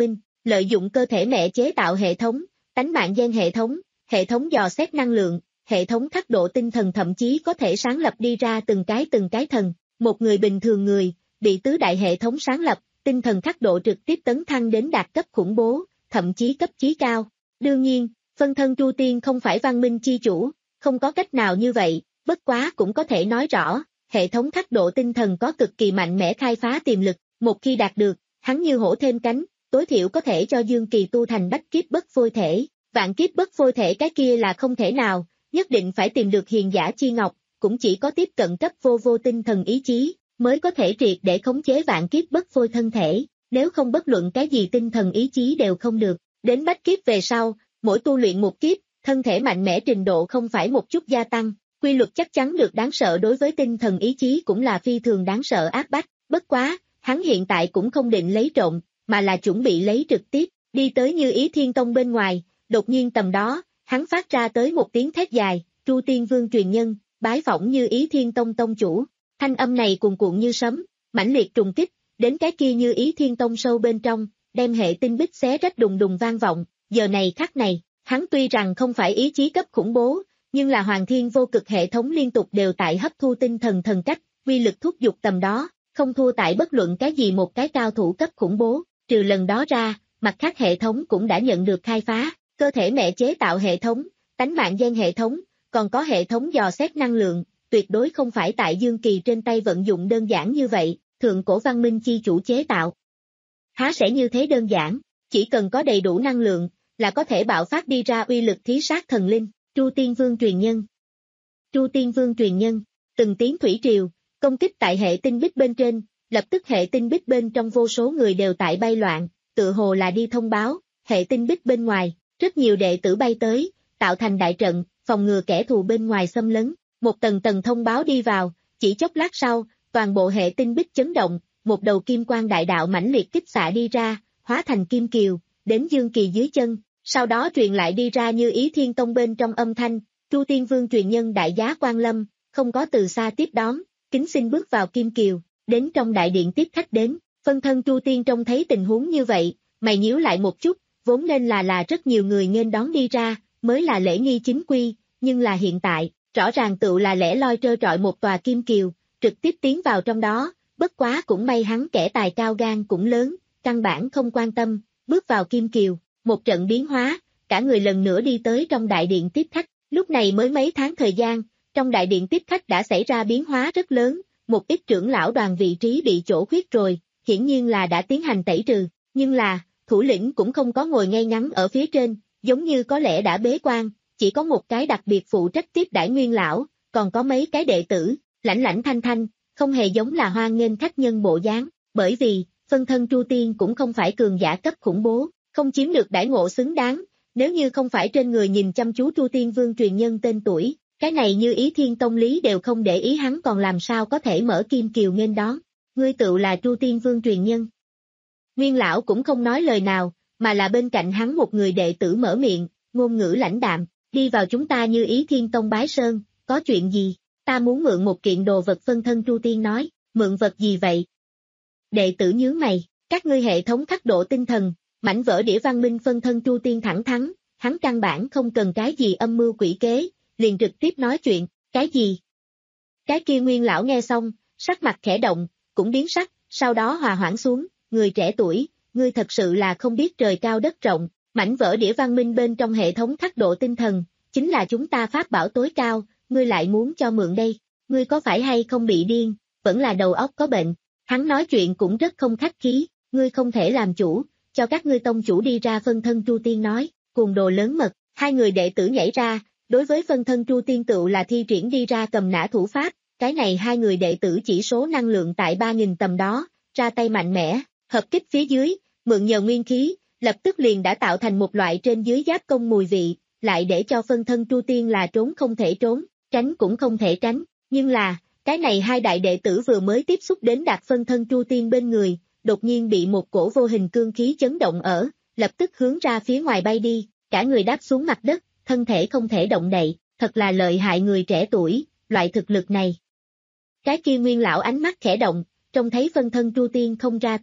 Lợi dụng cơ thể mẹ chế tạo hệ thống, tánh mạng gen hệ thống, hệ thống dò xét năng lượng, hệ thống khắc độ tinh thần thậm chí có thể sáng lập đi ra từng cái từng cái thần. Một người bình thường người, bị tứ đại hệ thống sáng lập, tinh thần khắc độ trực tiếp tấn thăng đến đạt cấp khủng bố, thậm chí cấp chí cao. Đương nhiên, phân thân Chu Tiên không phải văn minh chi chủ, không có cách nào như vậy, bất quá cũng có thể nói rõ, hệ thống khắc độ tinh thần có cực kỳ mạnh mẽ khai phá tiềm lực, một khi đạt được, hắn như hổ thêm cánh, tối thiểu có thể cho Dương Kỳ tu thành bách kiếp bất phôi thể, vạn kiếp bất phôi thể cái kia là không thể nào, nhất định phải tìm được hiền giả chi ngọc, cũng chỉ có tiếp cận cấp vô vô tinh thần ý chí, mới có thể triệt để khống chế vạn kiếp bất phôi thân thể, nếu không bất luận cái gì tinh thần ý chí đều không được. Đến bách kiếp về sau, mỗi tu luyện một kiếp, thân thể mạnh mẽ trình độ không phải một chút gia tăng, quy luật chắc chắn được đáng sợ đối với tinh thần ý chí cũng là phi thường đáng sợ áp bách, bất quá, hắn hiện tại cũng không định lấy trộm, mà là chuẩn bị lấy trực tiếp, đi tới Như Ý Thiên Tông bên ngoài, đột nhiên tầm đó, hắn phát ra tới một tiếng thét dài, Chu Tiên Vương truyền nhân, bái phỏng Như Ý Thiên Tông tông chủ, thanh âm này cuồn cuộn như sấm, mãnh liệt trùng kích, đến cái kia Như Ý Thiên Tông sâu bên trong, đem hệ tinh bích xé rách đùng đùng vang vọng, giờ này khắc này, hắn tuy rằng không phải ý chí cấp khủng bố, nhưng là Hoàng Thiên vô cực hệ thống liên tục đều tại hấp thu tinh thần thần cách, quy lực thúc giục tầm đó, không thua tại bất luận cái gì một cái cao thủ cấp khủng bố, trừ lần đó ra, mặt khác hệ thống cũng đã nhận được khai phá, cơ thể mẹ chế tạo hệ thống, tánh mạng gen hệ thống, còn có hệ thống dò xét năng lượng, tuyệt đối không phải tại Dương Kỳ trên tay vận dụng đơn giản như vậy, thượng cổ văn minh chi chủ chế tạo. Há sẽ như thế đơn giản, chỉ cần có đầy đủ năng lượng, là có thể bạo phát đi ra uy lực thí sát thần linh, Chu Tiên Vương truyền nhân. Chu Tiên Vương truyền nhân, từng tiếng thủy triều, công kích tại hệ tinh bích bên trên, lập tức hệ tinh bích bên trong vô số người đều tại bay loạn, tự hồ là đi thông báo, hệ tinh bích bên ngoài, rất nhiều đệ tử bay tới, tạo thành đại trận, phòng ngừa kẻ thù bên ngoài xâm lấn, một tầng tầng thông báo đi vào, chỉ chốc lát sau, toàn bộ hệ tinh bích chấn động, một đầu kim quang đại đạo mãnh liệt kích xạ đi ra, hóa thành kim kiều, đến Dương Kỳ dưới chân, sau đó truyền lại đi ra Như Ý Thiên Tông bên trong âm thanh, Chu Tiên Vương truyền nhân đại giá quan lâm, không có từ xa tiếp đón, kính xin bước vào kim kiều, đến trong đại điện tiếp khách đến, phân thân Chu Tiên trông thấy tình huống như vậy, mày nhíu lại một chút, vốn nên là là rất nhiều người nghênh đón đi ra, mới là lễ nghi chính quy, nhưng là hiện tại, rõ ràng tự là lẻ loi trơ trọi một tòa kim kiều, trực tiếp tiến vào trong đó, bất quá cũng may hắn kẻ tài cao gan cũng lớn, căn bản không quan tâm, bước vào kim kiều, một trận biến hóa, cả người lần nữa đi tới trong đại điện tiếp khách, lúc này mới mấy tháng thời gian, trong đại điện tiếp khách đã xảy ra biến hóa rất lớn, một ít trưởng lão đoàn vị trí bị chỗ khuyết rồi, hiển nhiên là đã tiến hành tẩy trừ, nhưng là, thủ lĩnh cũng không có ngồi ngay ngắn ở phía trên, giống như có lẽ đã bế quan, chỉ có một cái đặc biệt phụ trách tiếp đãi nguyên lão, còn có mấy cái đệ tử, lãnh lãnh thanh thanh, không hề giống là hoan nghênh khách nhân bộ dáng, bởi vì, phân thân Chu Tiên cũng không phải cường giả cấp khủng bố, không chiếm được đãi ngộ xứng đáng, nếu như không phải trên người nhìn chăm chú Chu Tiên Vương truyền nhân tên tuổi, cái này Như Ý Thiên Tông lý đều không để ý hắn còn làm sao có thể mở kim kiều nghênh đón, ngươi tự là Chu Tiên Vương truyền nhân. Nguyên lão cũng không nói lời nào, mà là bên cạnh hắn một người đệ tử mở miệng, ngôn ngữ lãnh đạm, đi vào chúng ta Như Ý Thiên Tông bái sơn, có chuyện gì, ta muốn mượn một kiện đồ vật. Phân thân Chu Tiên nói, mượn vật gì vậy? Đệ tử nhướng mày, các ngươi hệ thống khắc độ tinh thần, mảnh vỡ đĩa văn minh. Phân thân Chu Tiên thẳng thắn, hắn căn bản không cần cái gì âm mưu quỷ kế, liền trực tiếp nói chuyện, cái gì? Cái kia nguyên lão nghe xong, sắc mặt khẽ động, cũng biến sắc, sau đó hòa hoãn xuống, người trẻ tuổi, ngươi thật sự là không biết trời cao đất rộng, mảnh vỡ đĩa văn minh bên trong hệ thống khắc độ tinh thần, chính là chúng ta pháp bảo tối cao, ngươi lại muốn cho mượn đây, ngươi có phải hay không bị điên, vẫn là đầu óc có bệnh, hắn nói chuyện cũng rất không khách khí, ngươi không thể làm chủ, cho các ngươi tông chủ đi ra. Phân thân Chu Tiên nói, cuồng đồ lớn mật, hai người đệ tử nhảy ra, đối với phân thân Chu Tiên tựu là thi triển đi ra cầm nã thủ pháp, cái này hai người đệ tử chỉ số năng lượng tại ba nghìn tầm đó, ra tay mạnh mẽ, hợp kích phía dưới, mượn nhờ nguyên khí, lập tức liền đã tạo thành một loại trên dưới giáp công mùi vị, lại để cho phân thân Chu Tiên là trốn không thể trốn, tránh cũng không thể tránh, nhưng là, cái này hai đại đệ tử vừa mới tiếp xúc đến đạt phân thân Chu Tiên bên người, đột nhiên bị một cổ vô hình cương khí chấn động ở, lập tức hướng ra phía ngoài bay đi, cả người đáp xuống mặt đất, thân thể không thể động đậy, thật là lợi hại người trẻ tuổi, loại thực lực này. Cái kia nguyên lão ánh mắt khẽ động, trông thấy phân thân Chu Tiên không ra tay,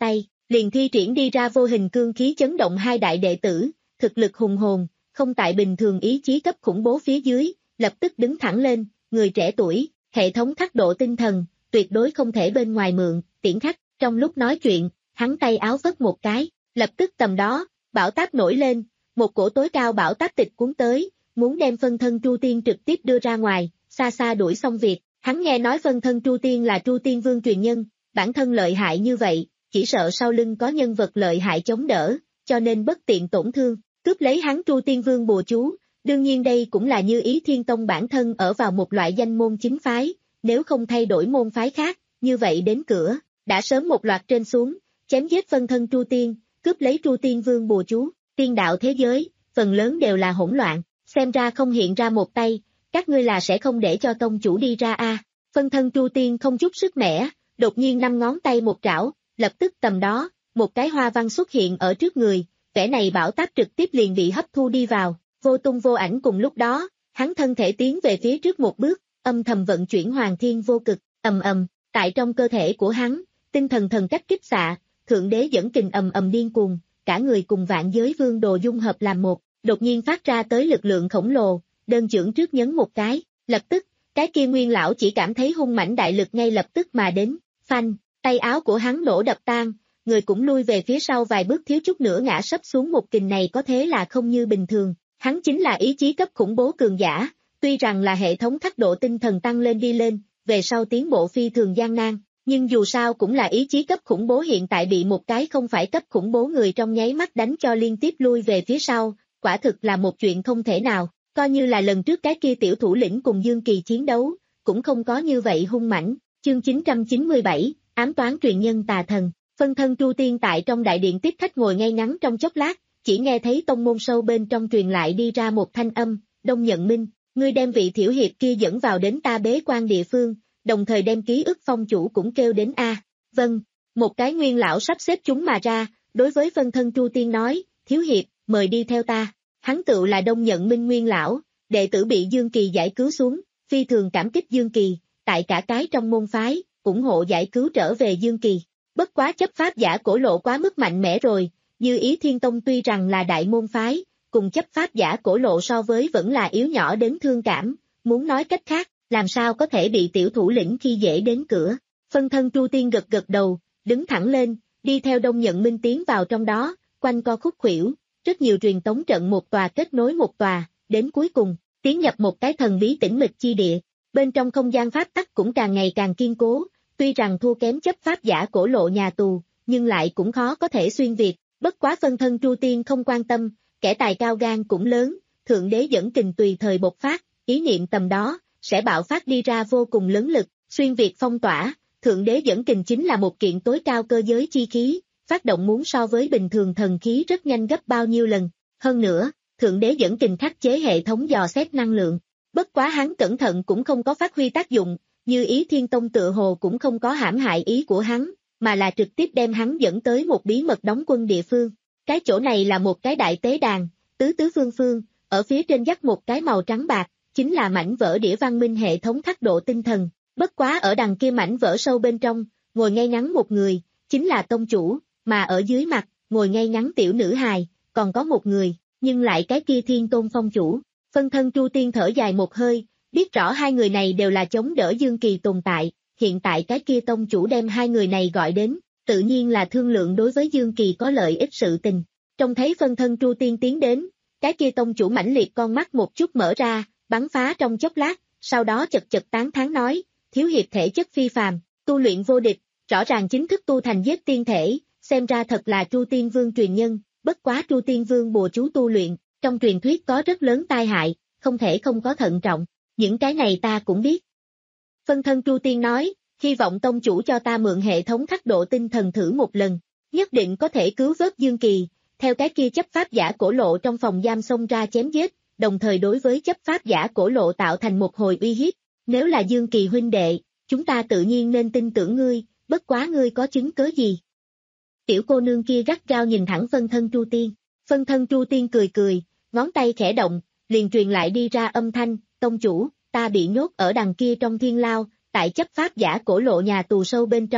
liền thi triển đi ra vô hình cương khí chấn động hai đại đệ tử, thực lực hùng hồn, không tại bình thường ý chí cấp khủng bố phía dưới, lập tức đứng thẳng lên, người trẻ tuổi, hệ thống thác độ tinh thần, tuyệt đối không thể bên ngoài mượn, tiễn khách, trong lúc nói chuyện, hắn tay áo vất một cái, lập tức tầm đó, bão táp nổi lên, một cổ tối cao bão táp tịch cuốn tới, muốn đem phân thân Tru Tiên trực tiếp đưa ra ngoài, xa xa đuổi xong việc, hắn nghe nói phân thân Tru Tiên là Tru Tiên Vương truyền nhân, bản thân lợi hại như vậy, chỉ sợ sau lưng có nhân vật lợi hại chống đỡ, cho nên bất tiện tổn thương, cướp lấy hắn Tru Tiên Vương bùa chú, đương nhiên đây cũng là Như Ý Thiên Tông bản thân ở vào một loại danh môn chính phái, nếu không thay đổi môn phái khác, như vậy đến cửa, đã sớm một loạt trên xuống, chém giết phân thân Tru Tiên, cướp lấy Tru Tiên Vương bùa chú, tiên đạo thế giới, phần lớn đều là hỗn loạn, xem ra không hiện ra một tay, các ngươi là sẽ không để cho tông chủ đi ra a. Phân thân Tru Tiên không chút sức mẻ, đột nhiên năm ngón tay một trảo, lập tức tầm đó, một cái hoa văn xuất hiện ở trước người, vẻ này bão táp trực tiếp liền bị hấp thu đi vào, vô tung vô ảnh cùng lúc đó, hắn thân thể tiến về phía trước một bước, âm thầm vận chuyển Hoàng Thiên Vô Cực, ầm ầm, tại trong cơ thể của hắn, tinh thần thần cách kích xạ, thượng đế dẫn kình ầm ầm điên cuồng, cả người cùng vạn giới vương đồ dung hợp làm một, đột nhiên phát ra tới lực lượng khổng lồ, đơn chưởng trước nhấn một cái, lập tức, cái kia nguyên lão chỉ cảm thấy hung mãnh đại lực ngay lập tức mà đến, phanh, tay áo của hắn nổ đập tan, người cũng lui về phía sau vài bước thiếu chút nữa ngã sấp xuống một kình này có thế là không như bình thường, hắn chính là ý chí cấp khủng bố cường giả, tuy rằng là hệ thống thác độ tinh thần tăng lên đi lên, về sau tiến bộ phi thường gian nan, nhưng dù sao cũng là ý chí cấp khủng bố hiện tại bị một cái không phải cấp khủng bố người trong nháy mắt đánh cho liên tiếp lui về phía sau, quả thực là một chuyện không thể nào, coi như là lần trước cái kia tiểu thủ lĩnh cùng Dương Kỳ chiến đấu, cũng không có như vậy hung mãnh, chương chín trăm chín mươi bảy, ám toán truyền nhân tà thần, phân thân Tru Tiên tại trong đại điện tiếp khách ngồi ngay ngắn trong chốc lát, chỉ nghe thấy tông môn sâu bên trong truyền lại đi ra một thanh âm, Đông Nhận Minh, ngươi đem vị thiểu hiệp kia dẫn vào đến ta bế quan địa phương, đồng thời đem ký ức phong chủ cũng kêu đến a. Vâng, một cái nguyên lão sắp xếp chúng mà ra, đối với phân thân Tru Tiên nói, thiếu hiệp, mời đi theo ta, hắn tự là Đông Nhận Minh nguyên lão, đệ tử bị Dương Kỳ giải cứu xuống, phi thường cảm kích Dương Kỳ, tại cả cái trong môn phái, ủng hộ giải cứu trở về Dương Kỳ, bất quá chấp pháp giả cổ lộ quá mức mạnh mẽ rồi, Như Ý Thiên Tông tuy rằng là đại môn phái, cùng chấp pháp giả cổ lộ so với vẫn là yếu nhỏ đến thương cảm, muốn nói cách khác, làm sao có thể bị tiểu thủ lĩnh khi dễ đến cửa. Phân thân Tru Tiên gật gật đầu, đứng thẳng lên, đi theo Đông Nhận Minh tiến vào trong đó, quanh co khúc khuỷu, rất nhiều truyền tống trận một tòa kết nối một tòa, đến cuối cùng, tiến nhập một cái thần bí tĩnh mịch chi địa. Bên trong không gian pháp tắc cũng càng ngày càng kiên cố, tuy rằng thua kém chấp pháp giả cổ lộ nhà tù, nhưng lại cũng khó có thể xuyên việt, bất quá phân thân Tru Tiên không quan tâm, kẻ tài cao gan cũng lớn, thượng đế dẫn kình tùy thời bộc phát, ý niệm tầm đó, sẽ bạo phát đi ra vô cùng lớn lực, xuyên việt phong tỏa, thượng đế dẫn kình chính là một kiện tối cao cơ giới chi khí, phát động muốn so với bình thường thần khí rất nhanh gấp bao nhiêu lần, hơn nữa, thượng đế dẫn kình khắc chế hệ thống dò xét năng lượng, bất quá hắn cẩn thận cũng không có phát huy tác dụng, Như Ý Thiên Tông tựa hồ cũng không có hãm hại ý của hắn, mà là trực tiếp đem hắn dẫn tới một bí mật đóng quân địa phương. Cái chỗ này là một cái đại tế đàn, tứ tứ phương phương, ở phía trên dắt một cái màu trắng bạc, chính là mảnh vỡ đĩa văn minh hệ thống thác độ tinh thần. Bất quá ở đằng kia mảnh vỡ sâu bên trong, ngồi ngay ngắn một người, chính là tông chủ, mà ở dưới mặt, ngồi ngay ngắn tiểu nữ hài, còn có một người, nhưng lại cái kia Thiên Tôn phong chủ. Phân thân Tru Tiên thở dài một hơi, biết rõ hai người này đều là chống đỡ Dương Kỳ tồn tại, hiện tại cái kia tông chủ đem hai người này gọi đến, tự nhiên là thương lượng đối với Dương Kỳ có lợi ích sự tình. Trông thấy phân thân Tru Tiên tiến đến, cái kia tông chủ mãnh liệt con mắt một chút mở ra, bắn phá trong chốc lát, sau đó chật chật tán thán nói, thiếu hiệp thể chất phi phàm, tu luyện vô địch, rõ ràng chính thức tu thành giết tiên thể, xem ra thật là Tru Tiên Vương truyền nhân, bất quá Tru Tiên Vương bùa chú tu luyện, trong truyền thuyết có rất lớn tai hại, không thể không có thận trọng, những cái này ta cũng biết. Phân thân Tru Tiên nói, hy vọng tông chủ cho ta mượn hệ thống thác độ tinh thần thử một lần, nhất định có thể cứu vớt Dương Kỳ, theo cái kia chấp pháp giả cổ lộ trong phòng giam xông ra chém giết, đồng thời đối với chấp pháp giả cổ lộ tạo thành một hồi uy hiếp, nếu là Dương Kỳ huynh đệ, chúng ta tự nhiên nên tin tưởng ngươi, bất quá ngươi có chứng cớ gì? Tiểu cô nương kia gắt gao nhìn thẳng phân thân Tru Tiên, phân thân Tru Tiên cười cười, ngón tay khẽ động, liền truyền lại đi ra âm thanh, tông chủ, ta bị nhốt ở đằng kia trong thiên lao, tại chấp pháp giả cổ lộ nhà tù sâu bên trong,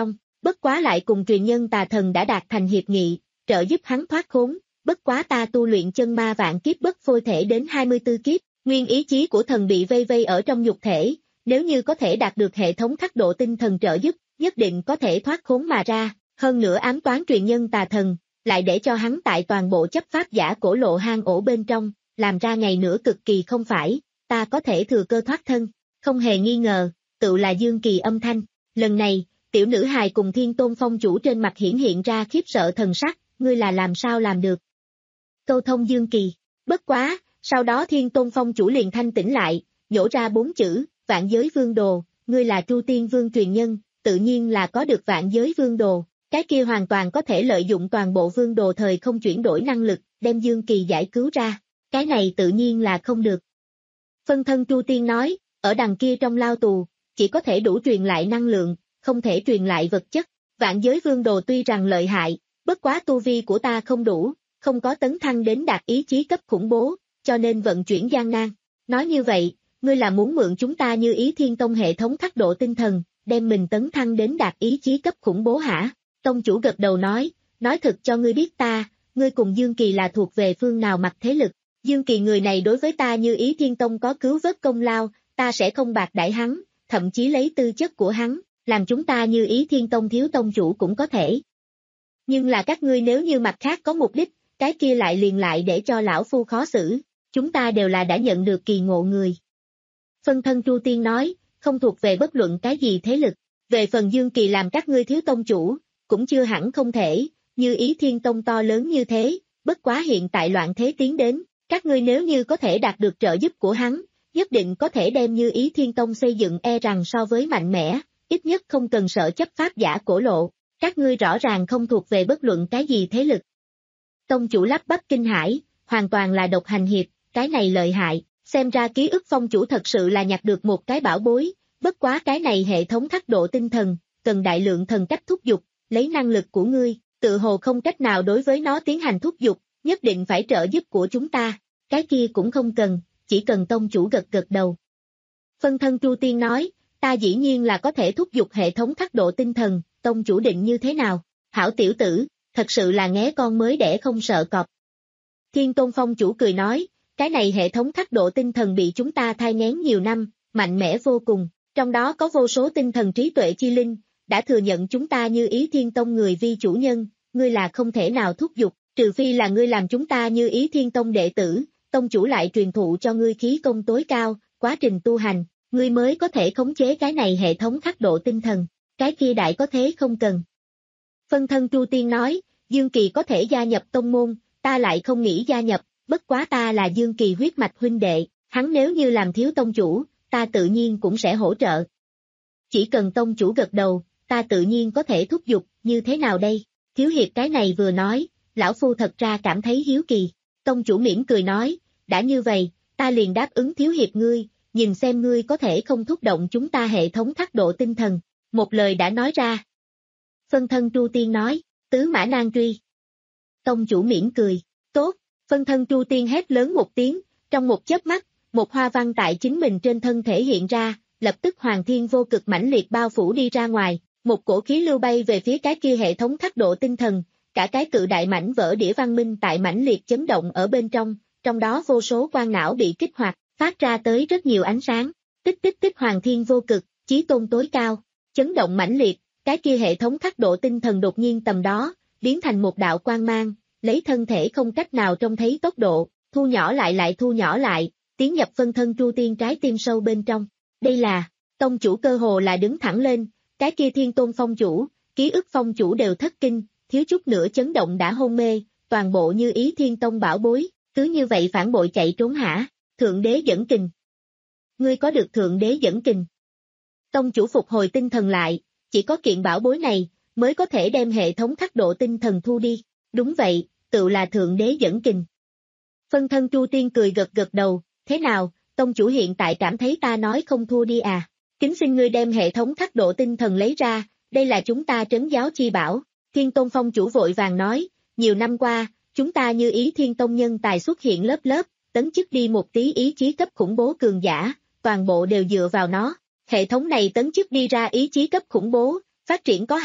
bất quá lại cùng truyền nhân tà thần đã đạt thành hiệp nghị, trợ giúp hắn thoát khốn, bất quá ta tu luyện chân ma vạn kiếp bất phôi thể đến hai mươi tư kiếp, nguyên ý chí của thần bị vây vây ở trong nhục thể, nếu như có thể đạt được hệ thống khắc độ tinh thần trợ giúp, nhất định có thể thoát khốn mà ra, hơn nữa ám toán truyền nhân tà thần, lại để cho hắn tại toàn bộ chấp pháp giả cổ lộ hang ổ bên trong, làm ra ngày nữa cực kỳ không phải, ta có thể thừa cơ thoát thân, không hề nghi ngờ, tự là Dương Kỳ âm thanh, lần này, tiểu nữ hài cùng Thiên Tôn Phong chủ trên mặt hiển hiện ra khiếp sợ thần sắc, ngươi là làm sao làm được. Câu thông Dương Kỳ, bất quá, sau đó Thiên Tôn Phong chủ liền thanh tỉnh lại, nhổ ra bốn chữ, vạn giới vương đồ, ngươi là Tru Tiên Vương truyền nhân, tự nhiên là có được vạn giới vương đồ, cái kia hoàn toàn có thể lợi dụng toàn bộ vương đồ thời không chuyển đổi năng lực, đem Dương Kỳ giải cứu ra, cái này tự nhiên là không được. Phân thân Tru Tiên nói, ở đằng kia trong lao tù, chỉ có thể đủ truyền lại năng lượng, không thể truyền lại vật chất, vạn giới vương đồ tuy rằng lợi hại, bất quá tu vi của ta không đủ, không có tấn thăng đến đạt ý chí cấp khủng bố, cho nên vận chuyển gian nan. Nói như vậy, ngươi là muốn mượn chúng ta như ý Thiên Tông hệ thống khắc độ tinh thần, đem mình tấn thăng đến đạt ý chí cấp khủng bố hả? Tông chủ gật đầu nói, nói thật cho ngươi biết ta, ngươi cùng Dương Kỳ là thuộc về phương nào mặt thế lực. Dương Kỳ người này đối với ta như ý Thiên Tông có cứu vớt công lao, ta sẽ không bạc đãi hắn, thậm chí lấy tư chất của hắn, làm chúng ta như ý Thiên Tông thiếu tông chủ cũng có thể. Nhưng là các ngươi nếu như mặt khác có mục đích, cái kia lại liền lại để cho lão phu khó xử, chúng ta đều là đã nhận được kỳ ngộ người. Phân thân Tru Tiên nói, không thuộc về bất luận cái gì thế lực, về phần Dương Kỳ làm các ngươi thiếu tông chủ, cũng chưa hẳn không thể, như ý Thiên Tông to lớn như thế, bất quá hiện tại loạn thế tiến đến, các ngươi nếu như có thể đạt được trợ giúp của hắn, nhất định có thể đem như ý Thiên Tông xây dựng e rằng so với mạnh mẽ, ít nhất không cần sợ chấp pháp giả cổ lộ, các ngươi rõ ràng không thuộc về bất luận cái gì thế lực. Tông chủ lắp bắp kinh hãi, hoàn toàn là độc hành hiệp, cái này lợi hại, xem ra ký ức Phong chủ thật sự là nhặt được một cái bảo bối, bất quá cái này hệ thống khắc độ tinh thần, cần đại lượng thần cách thúc giục, lấy năng lực của ngươi, tự hồ không cách nào đối với nó tiến hành thúc giục, nhất định phải trợ giúp của chúng ta, cái kia cũng không cần, chỉ cần tông chủ gật gật đầu. Phân thân Tru Tiên nói, ta dĩ nhiên là có thể thúc giục hệ thống khắc độ tinh thần, tông chủ định như thế nào, hảo tiểu tử, thật sự là nghé con mới đẻ không sợ cọp. Thiên Tôn Phong chủ cười nói, cái này hệ thống khắc độ tinh thần bị chúng ta thai nghén nhiều năm, mạnh mẽ vô cùng, trong đó có vô số tinh thần trí tuệ chi linh, đã thừa nhận chúng ta như ý Thiên Tông người vi chủ nhân, ngươi là không thể nào thúc giục, trừ phi là ngươi làm chúng ta như ý Thiên Tông đệ tử, tông chủ lại truyền thụ cho ngươi khí công tối cao, quá trình tu hành, ngươi mới có thể khống chế cái này hệ thống khắc độ tinh thần, cái kia đại có thế không cần. Phân thân Tru Tiên nói, Dương Kỳ có thể gia nhập tông môn, ta lại không nghĩ gia nhập, bất quá ta là Dương Kỳ huyết mạch huynh đệ, hắn nếu như làm thiếu tông chủ, ta tự nhiên cũng sẽ hỗ trợ. Chỉ cần tông chủ gật đầu, ta tự nhiên có thể thúc giục, như thế nào đây? Thiếu hiệp cái này vừa nói, lão phu thật ra cảm thấy hiếu kỳ. Tông chủ mỉm cười nói, đã như vậy, ta liền đáp ứng thiếu hiệp ngươi, nhìn xem ngươi có thể không thúc động chúng ta hệ thống khắc độ tinh thần. Một lời đã nói ra. Phân thân Tru Tiên nói, tứ mã nan truy. Tông chủ mỉm cười, tốt, phân thân Tru Tiên hét lớn một tiếng, trong một chớp mắt, một hoa văn tại chính mình trên thân thể hiện ra, lập tức hoàng thiên vô cực mãnh liệt bao phủ đi ra ngoài, một cổ khí lưu bay về phía cái kia hệ thống khắc độ tinh thần, cả cái cự đại mảnh vỡ đĩa văn minh tại mãnh liệt chấn động ở bên trong, trong đó vô số quang não bị kích hoạt, phát ra tới rất nhiều ánh sáng, tích tích tích hoàng thiên vô cực, chí tôn tối cao, chấn động mãnh liệt, cái kia hệ thống khắc độ tinh thần đột nhiên tầm đó, biến thành một đạo quang mang, lấy thân thể không cách nào trông thấy tốc độ, thu nhỏ lại lại thu nhỏ lại, tiến nhập phân thân Tru Tiên trái tim sâu bên trong. Đây là, tông chủ cơ hồ là đứng thẳng lên, cái kia Thiên Tôn Phong chủ, ký ức Phong chủ đều thất kinh, thiếu chút nữa chấn động đã hôn mê, toàn bộ như ý Thiên Tông bảo bối, cứ như vậy phản bội chạy trốn hả? Thượng đế dẫn kình. Ngươi có được thượng đế dẫn kình. Tông chủ phục hồi tinh thần lại, chỉ có kiện bảo bối này, mới có thể đem hệ thống khắc độ tinh thần thu đi. Đúng vậy, tự là thượng đế dẫn kình. Phân thân Tru Tiên cười gật gật đầu, thế nào, tông chủ hiện tại cảm thấy ta nói không thua đi à? Kính xin ngươi đem hệ thống khắc độ tinh thần lấy ra, đây là chúng ta trấn giáo chi bảo. Thiên Tôn Phong chủ vội vàng nói, nhiều năm qua, chúng ta như ý Thiên Tông nhân tài xuất hiện lớp lớp, tấn chức đi một tí ý chí cấp khủng bố cường giả, toàn bộ đều dựa vào nó. Hệ thống này tấn chức đi ra ý chí cấp khủng bố, phát triển có hạn,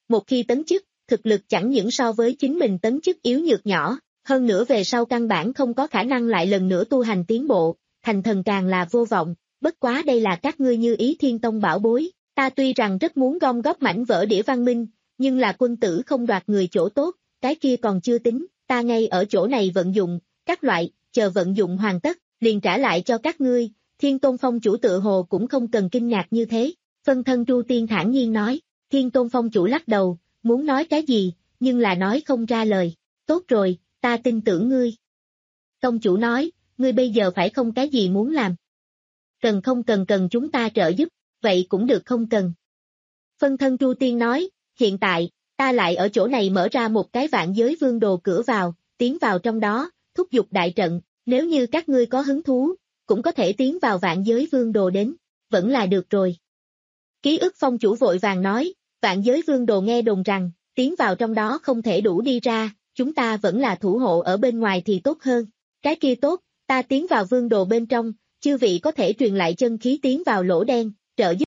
một khi tấn chức, thực lực chẳng những so với chính mình tấn chức yếu nhược nhỏ, hơn nữa về sau căn bản không có khả năng lại lần nữa tu hành tiến bộ, thành thần càng là vô vọng, bất quá đây là các ngươi Như Ý Thiên Tông bảo bối, ta tuy rằng rất muốn gom góp mảnh vỡ đĩa văn minh, nhưng là quân tử không đoạt người chỗ tốt, cái kia còn chưa tính, ta ngay ở chỗ này vận dụng, các loại, chờ vận dụng hoàn tất, liền trả lại cho các ngươi, Thiên Tôn Phong chủ tự hồ cũng không cần kinh ngạc như thế, phân thân Tru Tiên thản nhiên nói, Thiên Tôn Phong chủ lắc đầu, muốn nói cái gì, nhưng là nói không ra lời, tốt rồi, ta tin tưởng ngươi. Tông chủ nói, ngươi bây giờ phải không cái gì muốn làm. Cần không cần cần chúng ta trợ giúp, vậy cũng được không cần. Phân thân Tru Tiên nói, hiện tại, ta lại ở chỗ này mở ra một cái vạn giới vương đồ cửa vào, tiến vào trong đó, thúc giục đại trận, nếu như các ngươi có hứng thú, cũng có thể tiến vào vạn giới vương đồ đến, vẫn là được rồi. Ký ức phong chủ vội vàng nói, vạn giới vương đồ nghe đồn rằng, tiến vào trong đó không thể đủ đi ra, chúng ta vẫn là thủ hộ ở bên ngoài thì tốt hơn. Cái kia tốt, ta tiến vào vương đồ bên trong, chư vị có thể truyền lại chân khí tiến vào lỗ đen, trợ giúp.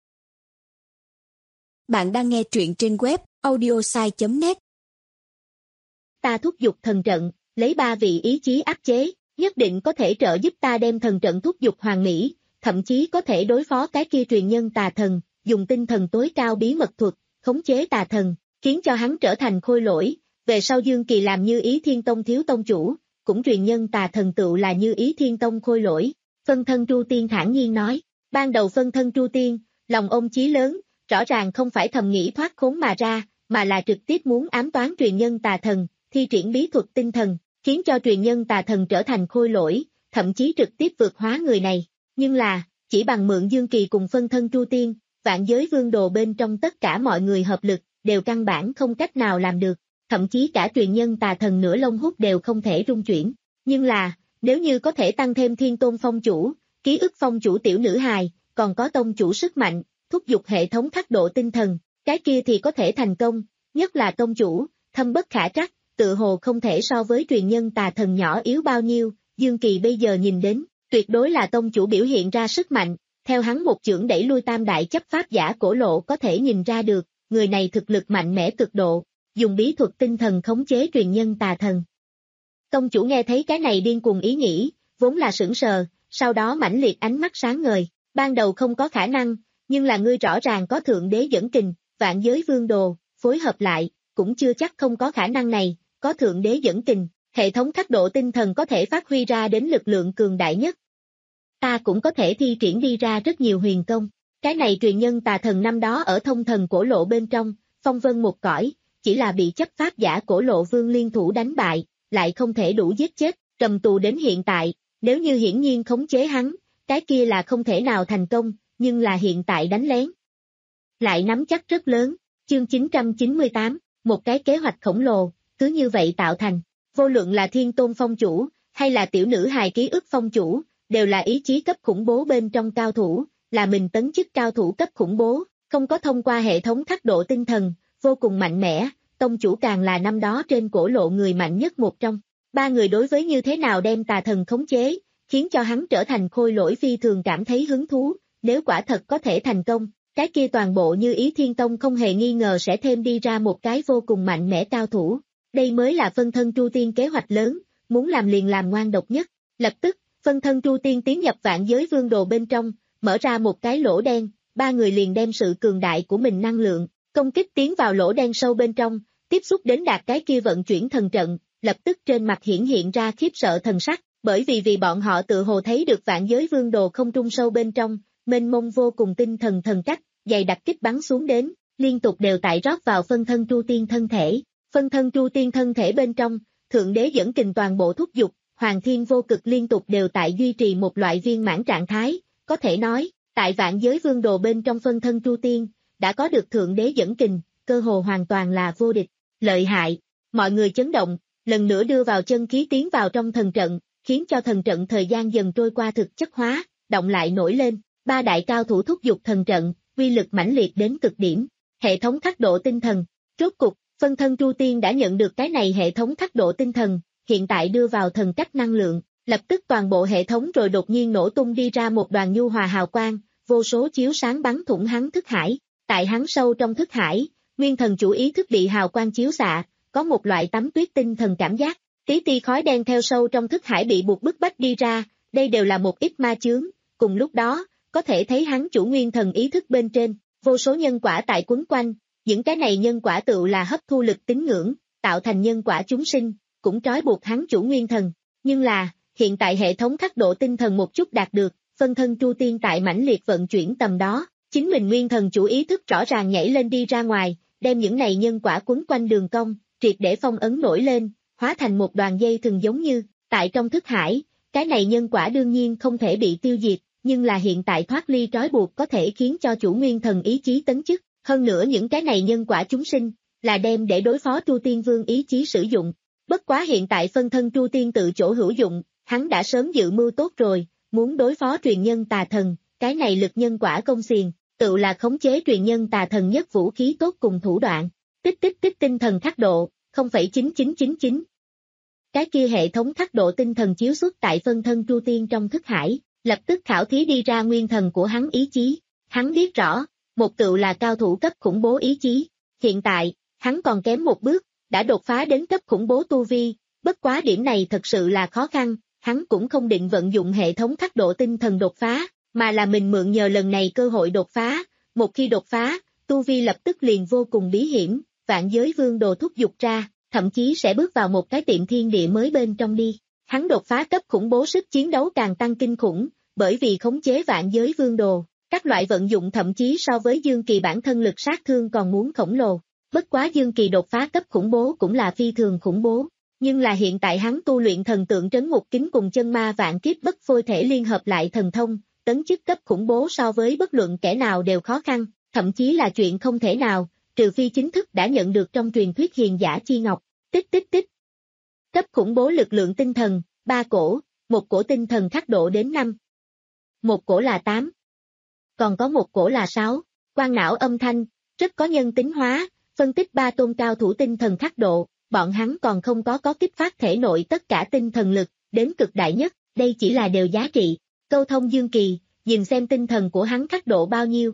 Bạn đang nghe truyện trên web audiosai chấm net. Ta thúc giục thần trận, lấy ba vị ý chí áp chế, nhất định có thể trợ giúp ta đem thần trận thúc giục hoàn mỹ, thậm chí có thể đối phó cái kia truyền nhân tà thần, dùng tinh thần tối cao bí mật thuật, khống chế tà thần, khiến cho hắn trở thành khôi lỗi, về sau Dương Kỳ làm Như Ý Thiên Tông thiếu tông chủ, cũng truyền nhân tà thần tựu là Như Ý Thiên Tông khôi lỗi. Phân thân Tru Tiên thản nhiên nói, ban đầu phân thân Tru Tiên, lòng ôm chí lớn, rõ ràng không phải thầm nghĩ thoát khốn mà ra, mà là trực tiếp muốn ám toán truyền nhân tà thần, thi triển bí thuật tinh thần, khiến cho truyền nhân tà thần trở thành khôi lỗi, thậm chí trực tiếp vượt hóa người này. Nhưng là, chỉ bằng mượn Dương Kỳ cùng phân thân Tru Tiên, vạn giới vương đồ bên trong tất cả mọi người hợp lực, đều căn bản không cách nào làm được, thậm chí cả truyền nhân tà thần nửa lông hút đều không thể rung chuyển. Nhưng là, nếu như có thể tăng thêm Thiên Tôn Phong chủ, ký ức phong chủ tiểu nữ hài, còn có tông chủ sức mạnh, thúc giục hệ thống khắc độ tinh thần, cái kia thì có thể thành công, nhất là tông chủ, thâm bất khả trắc, tự hồ không thể so với truyền nhân tà thần nhỏ yếu bao nhiêu, Dương Kỳ bây giờ nhìn đến, tuyệt đối là tông chủ biểu hiện ra sức mạnh, theo hắn một chưởng đẩy lui tam đại chấp pháp giả cổ lộ có thể nhìn ra được, người này thực lực mạnh mẽ cực độ, dùng bí thuật tinh thần khống chế truyền nhân tà thần. Tông chủ nghe thấy cái này điên cuồng ý nghĩ, vốn là sững sờ, sau đó mãnh liệt ánh mắt sáng ngời, ban đầu không có khả năng, nhưng là ngươi rõ ràng có thượng đế dẫn kình, vạn giới vương đồ, phối hợp lại, cũng chưa chắc không có khả năng này, có thượng đế dẫn kình, hệ thống khắc độ tinh thần có thể phát huy ra đến lực lượng cường đại nhất. Ta cũng có thể thi triển đi ra rất nhiều huyền công, cái này truyền nhân tà thần năm đó ở thông thần cổ lộ bên trong, phong vân một cõi, chỉ là bị chấp pháp giả cổ lộ vương liên thủ đánh bại, lại không thể đủ giết chết, cầm tù đến hiện tại, nếu như hiển nhiên khống chế hắn, cái kia là không thể nào thành công, nhưng là hiện tại đánh lén. Lại nắm chắc rất lớn, chương chín trăm chín mươi tám, một cái kế hoạch khổng lồ, cứ như vậy tạo thành, vô luận là Thiên Tôn Phong chủ, hay là tiểu nữ hài ký ức phong chủ, đều là ý chí cấp khủng bố bên trong cao thủ, là mình tấn chức cao thủ cấp khủng bố, không có thông qua hệ thống khắc độ tinh thần, vô cùng mạnh mẽ, tông chủ càng là năm đó trên cổ lộ người mạnh nhất một trong. Ba người đối với như thế nào đem tà thần khống chế, khiến cho hắn trở thành khôi lỗi phi thường cảm thấy hứng thú, nếu quả thật có thể thành công, cái kia toàn bộ Như Ý Thiên Tông không hề nghi ngờ sẽ thêm đi ra một cái vô cùng mạnh mẽ cao thủ. Đây mới là phân thân Tru Tiên kế hoạch lớn, muốn làm liền làm ngoan độc nhất. Lập tức, phân thân Tru Tiên tiến nhập vạn giới vương đồ bên trong, mở ra một cái lỗ đen, ba người liền đem sự cường đại của mình năng lượng, công kích tiến vào lỗ đen sâu bên trong, tiếp xúc đến đạt cái kia vận chuyển thần trận, lập tức trên mặt hiển hiện ra khiếp sợ thần sắc, bởi vì vì bọn họ tự hồ thấy được vạn giới vương đồ không trung sâu bên trong, mênh mông vô cùng tinh thần thần cách, dày đặc kích bắn xuống đến, liên tục đều tại rót vào phân thân Tru Tiên thân thể, phân thân Tru Tiên thân thể bên trong, thượng đế dẫn kình toàn bộ thúc dục, hoàng thiên vô cực liên tục đều tại duy trì một loại viên mãn trạng thái, có thể nói, tại vạn giới vương đồ bên trong phân thân Tru Tiên, đã có được thượng đế dẫn kình, cơ hồ hoàn toàn là vô địch, lợi hại, mọi người chấn động, lần nữa đưa vào chân khí tiến vào trong thần trận, khiến cho thần trận thời gian dần trôi qua thực chất hóa, động lại nổi lên, ba đại cao thủ thúc dục thần trận, uy lực mãnh liệt đến cực điểm, hệ thống khắc độ tinh thần, rốt cục, phân thân Tru Tiên đã nhận được cái này hệ thống khắc độ tinh thần, hiện tại đưa vào thần cách năng lượng, lập tức toàn bộ hệ thống rồi đột nhiên nổ tung đi ra một đoàn nhu hòa hào quang, vô số chiếu sáng bắn thủng hắn thức hải, tại hắn sâu trong thức hải, Nguyên thần chủ ý thức bị hào quang chiếu xạ, có một loại tắm tuyết tinh thần cảm giác, tí ti khói đen theo sâu trong thức hải bị buộc bức bách đi ra, đây đều là một ít ma chướng, cùng lúc đó, có thể thấy hắn chủ nguyên thần ý thức bên trên, vô số nhân quả tại quấn quanh, những cái này nhân quả tựu là hấp thu lực tín ngưỡng, tạo thành nhân quả chúng sinh, cũng trói buộc hắn chủ nguyên thần, nhưng là, hiện tại hệ thống khắc độ tinh thần một chút đạt được, phân thân Chu Tiên tại mãnh liệt vận chuyển tầm đó, chính mình nguyên thần chủ ý thức rõ ràng nhảy lên đi ra ngoài, đem những này nhân quả quấn quanh đường cong, triệt để phong ấn nổi lên, hóa thành một đoàn dây thừng giống như, tại trong thức hải, cái này nhân quả đương nhiên không thể bị tiêu diệt, nhưng là hiện tại thoát ly trói buộc có thể khiến cho chủ nguyên thần ý chí tấn chức, hơn nữa những cái này nhân quả chúng sinh, là đem để đối phó Chu Tiên Vương ý chí sử dụng, bất quá hiện tại phân thân Chu Tiên tự chỗ hữu dụng, hắn đã sớm dự mưu tốt rồi, muốn đối phó truyền nhân tà thần, cái này lực nhân quả công xiềng, tự là khống chế truyền nhân tà thần nhất vũ khí tốt cùng thủ đoạn, tích tích tích tinh thần khắc độ, không phẩy chín chín chín chín. Cái kia hệ thống khắc độ tinh thần chiếu xuất tại phân thân Chu Tiên trong thức hải, lập tức khảo thí đi ra nguyên thần của hắn ý chí, hắn biết rõ, một tự là cao thủ cấp khủng bố ý chí, hiện tại, hắn còn kém một bước, đã đột phá đến cấp khủng bố tu vi, bất quá điểm này thật sự là khó khăn, hắn cũng không định vận dụng hệ thống khắc độ tinh thần đột phá, mà là mình mượn nhờ lần này cơ hội đột phá, một khi đột phá, tu vi lập tức liền vô cùng bí hiểm, vạn giới vương đồ thúc giục ra, thậm chí sẽ bước vào một cái tiệm thiên địa mới bên trong đi. Hắn đột phá cấp khủng bố sức chiến đấu càng tăng kinh khủng, bởi vì khống chế vạn giới vương đồ, các loại vận dụng thậm chí so với Dương Kỳ bản thân lực sát thương còn muốn khổng lồ. Bất quá Dương Kỳ đột phá cấp khủng bố cũng là phi thường khủng bố, nhưng là hiện tại hắn tu luyện thần tượng trấn ngục kính cùng chân ma vạn kiếp bất phôi thể liên hợp lại thần thông, tấn chức cấp khủng bố so với bất luận kẻ nào đều khó khăn, thậm chí là chuyện không thể nào, trừ phi chính thức đã nhận được trong truyền thuyết hiền giả chi ngọc, tích tích tích. Cấp khủng bố lực lượng tinh thần, ba cổ, một cổ tinh thần khắc độ đến năm. Một cổ là tám. Còn có một cổ là sáu, quang não âm thanh, rất có nhân tính hóa, phân tích ba tôn cao thủ tinh thần khắc độ, bọn hắn còn không có có kích phát thể nội tất cả tinh thần lực, đến cực đại nhất, đây chỉ là đều giá trị. Câu thông Dương Kỳ, nhìn xem tinh thần của hắn khắc độ bao nhiêu.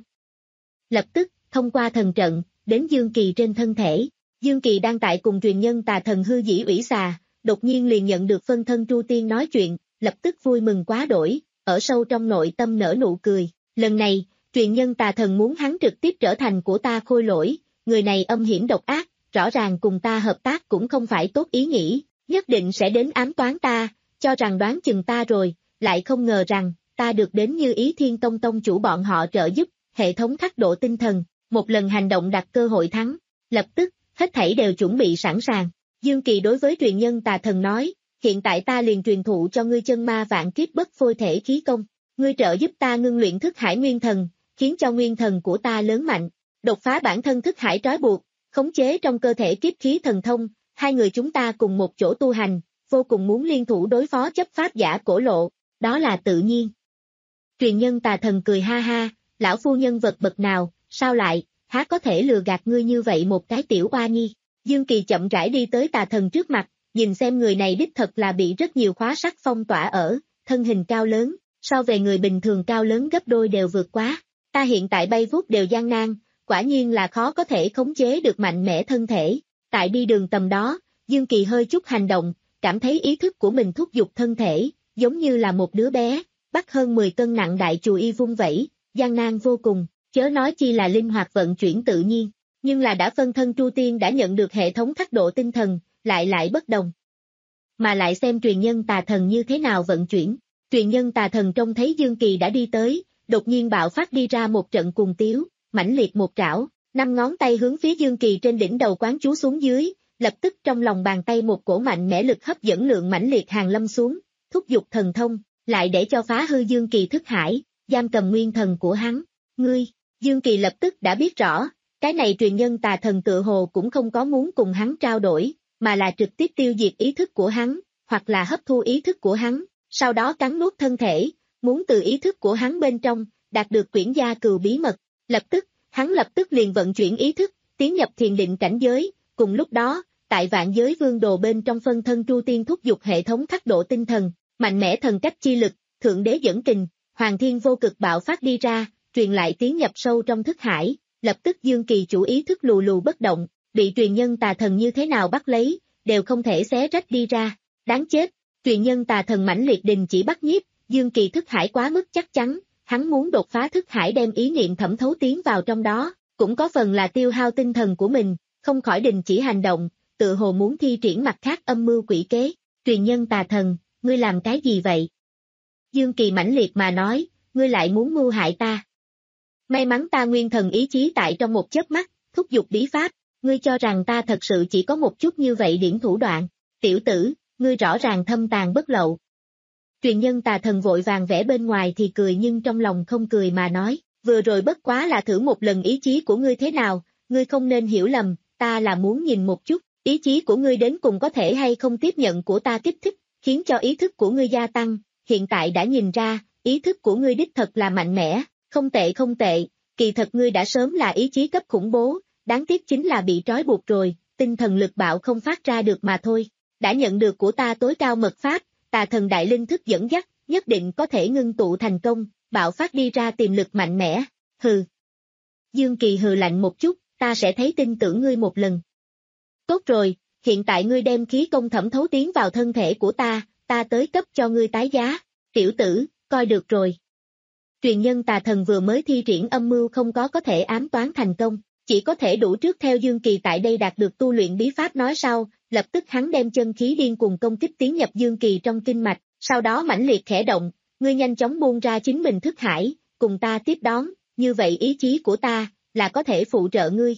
Lập tức, thông qua thần trận, đến Dương Kỳ trên thân thể. Dương Kỳ đang tại cùng truyền nhân tà thần hư dĩ ủy xà, đột nhiên liền nhận được phân thân Chu Tiên nói chuyện, lập tức vui mừng quá đổi, ở sâu trong nội tâm nở nụ cười. Lần này, truyền nhân tà thần muốn hắn trực tiếp trở thành của ta khôi lỗi, người này âm hiểm độc ác, rõ ràng cùng ta hợp tác cũng không phải tốt ý nghĩ, nhất định sẽ đến ám toán ta, cho rằng đoán chừng ta rồi, lại không ngờ rằng, ta được đến Như Ý Thiên Tông tông chủ bọn họ trợ giúp, hệ thống khắc độ tinh thần, một lần hành động đặt cơ hội thắng, lập tức, hết thảy đều chuẩn bị sẵn sàng. Dương Kỳ đối với truyền nhân tà thần nói, hiện tại ta liền truyền thụ cho ngươi chân ma vạn kiếp bất phôi thể khí công, ngươi trợ giúp ta ngưng luyện thức hải nguyên thần, khiến cho nguyên thần của ta lớn mạnh, đột phá bản thân thức hải trói buộc, khống chế trong cơ thể kiếp khí thần thông, hai người chúng ta cùng một chỗ tu hành, vô cùng muốn liên thủ đối phó chấp pháp giả cổ lộ, đó là tự nhiên. Truyền nhân tà thần cười ha ha, lão phu nhân vật bậc nào, sao lại, há có thể lừa gạt ngươi như vậy một cái tiểu oa nhi. Dương Kỳ chậm rãi đi tới tà thần trước mặt, nhìn xem người này đích thật là bị rất nhiều khóa sắt phong tỏa ở, thân hình cao lớn, so về người bình thường cao lớn gấp đôi đều vượt quá. Ta hiện tại bay vút đều gian nan, quả nhiên là khó có thể khống chế được mạnh mẽ thân thể. Tại đi đường tầm đó, Dương Kỳ hơi chút hành động, cảm thấy ý thức của mình thúc giục thân thể, giống như là một đứa bé, bắt hơn mười cân nặng đại chù y vung vẩy, gian nan vô cùng, chớ nói chi là linh hoạt vận chuyển tự nhiên. Nhưng là đã phân thân Chu Tiên đã nhận được hệ thống khắc độ tinh thần, lại lại bất đồng. Mà lại xem truyền nhân tà thần như thế nào vận chuyển. Truyền nhân tà thần trông thấy Dương Kỳ đã đi tới, đột nhiên bạo phát đi ra một trận cuồng tiếu, mãnh liệt một trảo, năm ngón tay hướng phía Dương Kỳ trên đỉnh đầu quán chú xuống dưới, lập tức trong lòng bàn tay một cổ mạnh mẽ lực hấp dẫn lượng mãnh liệt hàng lâm xuống, thúc giục thần thông, lại để cho phá hư Dương Kỳ thức hải, giam cầm nguyên thần của hắn. Ngươi, Dương Kỳ lập tức đã biết rõ, cái này truyền nhân tà thần tựa hồ cũng không có muốn cùng hắn trao đổi, mà là trực tiếp tiêu diệt ý thức của hắn, hoặc là hấp thu ý thức của hắn, sau đó cắn nuốt thân thể, muốn từ ý thức của hắn bên trong, đạt được quyển gia cừu bí mật. Lập tức, hắn lập tức liền vận chuyển ý thức, tiến nhập thiền định cảnh giới, cùng lúc đó, tại vạn giới vương đồ bên trong phân thân Chu Tiên thúc giục hệ thống khắc độ tinh thần, mạnh mẽ thần cách chi lực, thượng đế dẫn kình, hoàng thiên vô cực bạo phát đi ra, truyền lại tiến nhập sâu trong thức hải, lập tức Dương Kỳ chủ ý thức lù lù bất động, bị truyền nhân tà thần như thế nào bắt lấy, đều không thể xé rách đi ra, đáng chết, truyền nhân tà thần mãnh liệt đình chỉ bắt nhiếp, Dương Kỳ thức hải quá mức chắc chắn, hắn muốn đột phá thức hải đem ý niệm thẩm thấu tiến vào trong đó, cũng có phần là tiêu hao tinh thần của mình, không khỏi đình chỉ hành động, tự hồ muốn thi triển mặt khác âm mưu quỷ kế, truyền nhân tà thần, ngươi làm cái gì vậy? Dương Kỳ mãnh liệt mà nói, ngươi lại muốn mưu hại ta. May mắn ta nguyên thần ý chí tại trong một chớp mắt, thúc giục bí pháp, ngươi cho rằng ta thật sự chỉ có một chút như vậy điểm thủ đoạn, tiểu tử, ngươi rõ ràng thâm tàn bất lậu. Truyền nhân tà thần vội vàng vẽ bên ngoài thì cười nhưng trong lòng không cười mà nói, vừa rồi bất quá là thử một lần ý chí của ngươi thế nào, ngươi không nên hiểu lầm, ta là muốn nhìn một chút, ý chí của ngươi đến cùng có thể hay không tiếp nhận của ta kích thích, khiến cho ý thức của ngươi gia tăng, hiện tại đã nhìn ra, ý thức của ngươi đích thật là mạnh mẽ, không tệ không tệ, kỳ thật ngươi đã sớm là ý chí cấp khủng bố, đáng tiếc chính là bị trói buộc rồi, tinh thần lực bạo không phát ra được mà thôi, đã nhận được của ta tối cao mật pháp, tà thần đại linh thức dẫn dắt, nhất định có thể ngưng tụ thành công, bạo phát đi ra tiềm lực mạnh mẽ, hừ. Dương Kỳ hừ lạnh một chút, ta sẽ thấy tin tưởng ngươi một lần. Tốt rồi, hiện tại ngươi đem khí công thẩm thấu tiến vào thân thể của ta, ta tới cấp cho ngươi tái giá, tiểu tử, coi được rồi. Truyền nhân tà thần vừa mới thi triển âm mưu không có có thể ám toán thành công, chỉ có thể đủ trước theo Dương Kỳ tại đây đạt được tu luyện bí pháp nói sau, lập tức hắn đem chân khí điên cuồng công kích tiến nhập Dương Kỳ trong kinh mạch, sau đó mãnh liệt khẽ động, ngươi nhanh chóng buông ra chính mình thức hải, cùng ta tiếp đón, như vậy ý chí của ta, là có thể phụ trợ ngươi.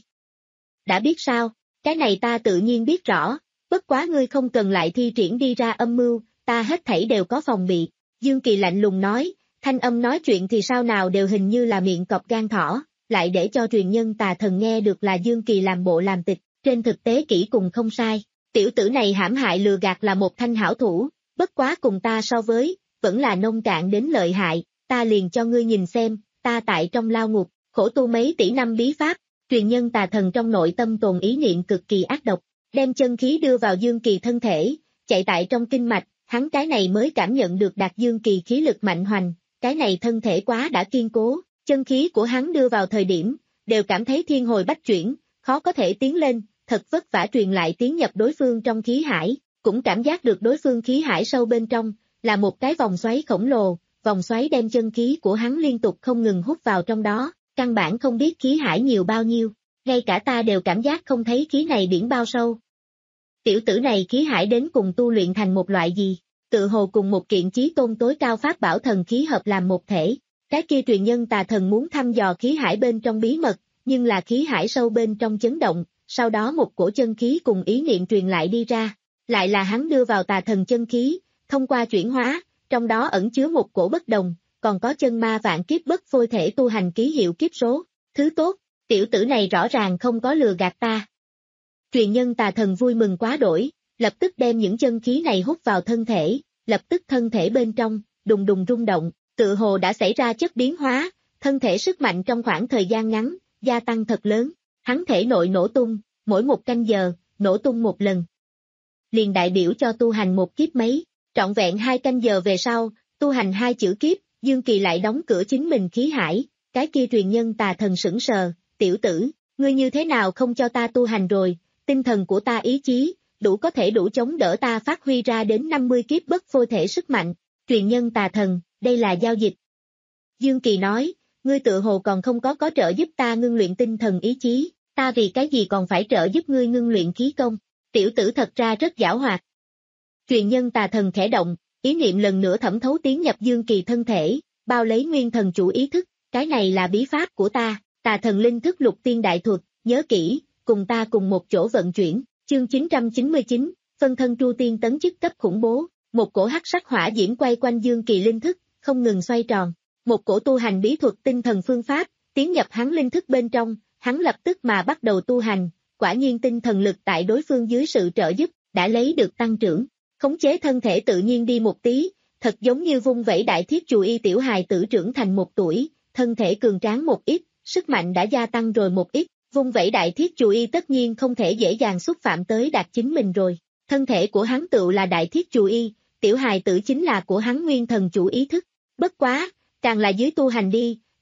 Đã biết sao, cái này ta tự nhiên biết rõ, bất quá ngươi không cần lại thi triển đi ra âm mưu, ta hết thảy đều có phòng bị, Dương Kỳ lạnh lùng nói, thanh âm nói chuyện thì sao nào đều hình như là miệng cọp gan thỏ, lại để cho truyền nhân tà thần nghe được là Dương Kỳ làm bộ làm tịch, trên thực tế kỹ cùng không sai, tiểu tử này hãm hại lừa gạt là một thanh hảo thủ, bất quá cùng ta so với, vẫn là nông cạn đến lợi hại, ta liền cho ngươi nhìn xem, ta tại trong lao ngục, khổ tu mấy tỷ năm bí pháp, truyền nhân tà thần trong nội tâm tồn ý niệm cực kỳ ác độc, đem chân khí đưa vào Dương Kỳ thân thể, chạy tại trong kinh mạch, hắn cái này mới cảm nhận được đạt Dương Kỳ khí lực mạnh hoành, cái này thân thể quá đã kiên cố, chân khí của hắn đưa vào thời điểm, đều cảm thấy thiên hồi bách chuyển, khó có thể tiến lên, thật vất vả truyền lại tiến nhập đối phương trong khí hải, cũng cảm giác được đối phương khí hải sâu bên trong, là một cái vòng xoáy khổng lồ, vòng xoáy đem chân khí của hắn liên tục không ngừng hút vào trong đó, căn bản không biết khí hải nhiều bao nhiêu, ngay cả ta đều cảm giác không thấy khí này biển bao sâu. Tiểu tử này khí hải đến cùng tu luyện thành một loại gì, tự hồ cùng một kiện chí tôn tối cao pháp bảo thần khí hợp làm một thể, cái kia truyền nhân tà thần muốn thăm dò khí hải bên trong bí mật, nhưng là khí hải sâu bên trong chấn động, sau đó một cổ chân khí cùng ý niệm truyền lại đi ra, lại là hắn đưa vào tà thần chân khí, thông qua chuyển hóa, trong đó ẩn chứa một cổ bất đồng, còn có chân ma vạn kiếp bất phôi thể tu hành ký hiệu kiếp số, thứ tốt, tiểu tử này rõ ràng không có lừa gạt ta. Truyền nhân tà thần vui mừng quá đổi, lập tức đem những chân khí này hút vào thân thể, lập tức thân thể bên trong, đùng đùng rung động, tự hồ đã xảy ra chất biến hóa, thân thể sức mạnh trong khoảng thời gian ngắn, gia tăng thật lớn, hắn thể nội nổ tung, mỗi một canh giờ, nổ tung một lần. Liền đại biểu cho tu hành một kiếp mấy, trọn vẹn hai canh giờ về sau, tu hành hai chữ kiếp, Dương Kỳ lại đóng cửa chính mình khí hải, cái kia truyền nhân tà thần sững sờ, tiểu tử, ngươi như thế nào không cho ta tu hành rồi, tinh thần của ta ý chí, đủ có thể đủ chống đỡ ta phát huy ra đến năm mươi kiếp bất phôi thể sức mạnh, truyền nhân tà thần, đây là giao dịch. Dương Kỳ nói, ngươi tự hồ còn không có có trợ giúp ta ngưng luyện tinh thần ý chí, ta vì cái gì còn phải trợ giúp ngươi ngưng luyện khí công, tiểu tử thật ra rất giảo hoạt. Truyền nhân tà thần khẽ động, ý niệm lần nữa thẩm thấu tiến nhập Dương Kỳ thân thể, bao lấy nguyên thần chủ ý thức, cái này là bí pháp của ta, tà thần linh thức lục tiên đại thuật, nhớ kỹ, cùng ta cùng một chỗ vận chuyển, chương chín trăm chín mươi chín, phân thân tru tiên tấn chức cấp khủng bố, một cổ hắc sắc hỏa diễm quay quanh Dương Kỳ linh thức, không ngừng xoay tròn, một cổ tu hành bí thuật tinh thần phương pháp, tiến nhập hắn linh thức bên trong, hắn lập tức mà bắt đầu tu hành, quả nhiên tinh thần lực tại đối phương dưới sự trợ giúp, đã lấy được tăng trưởng, khống chế thân thể tự nhiên đi một tí, thật giống như vung vẩy đại thiết chù y tiểu hài tử trưởng thành một tuổi, thân thể cường tráng một ít, sức mạnh đã gia tăng rồi một ít, vung vẩy đại thiết chù y tất nhiên không thể dễ dàng xúc phạm tới đạt chính mình rồi, thân thể của hắn tựu là đại thiết chù y, tiểu hài tử chính là của hắn nguyên thần chủ ý thức, bất quá, càng là dưới tu hành đi,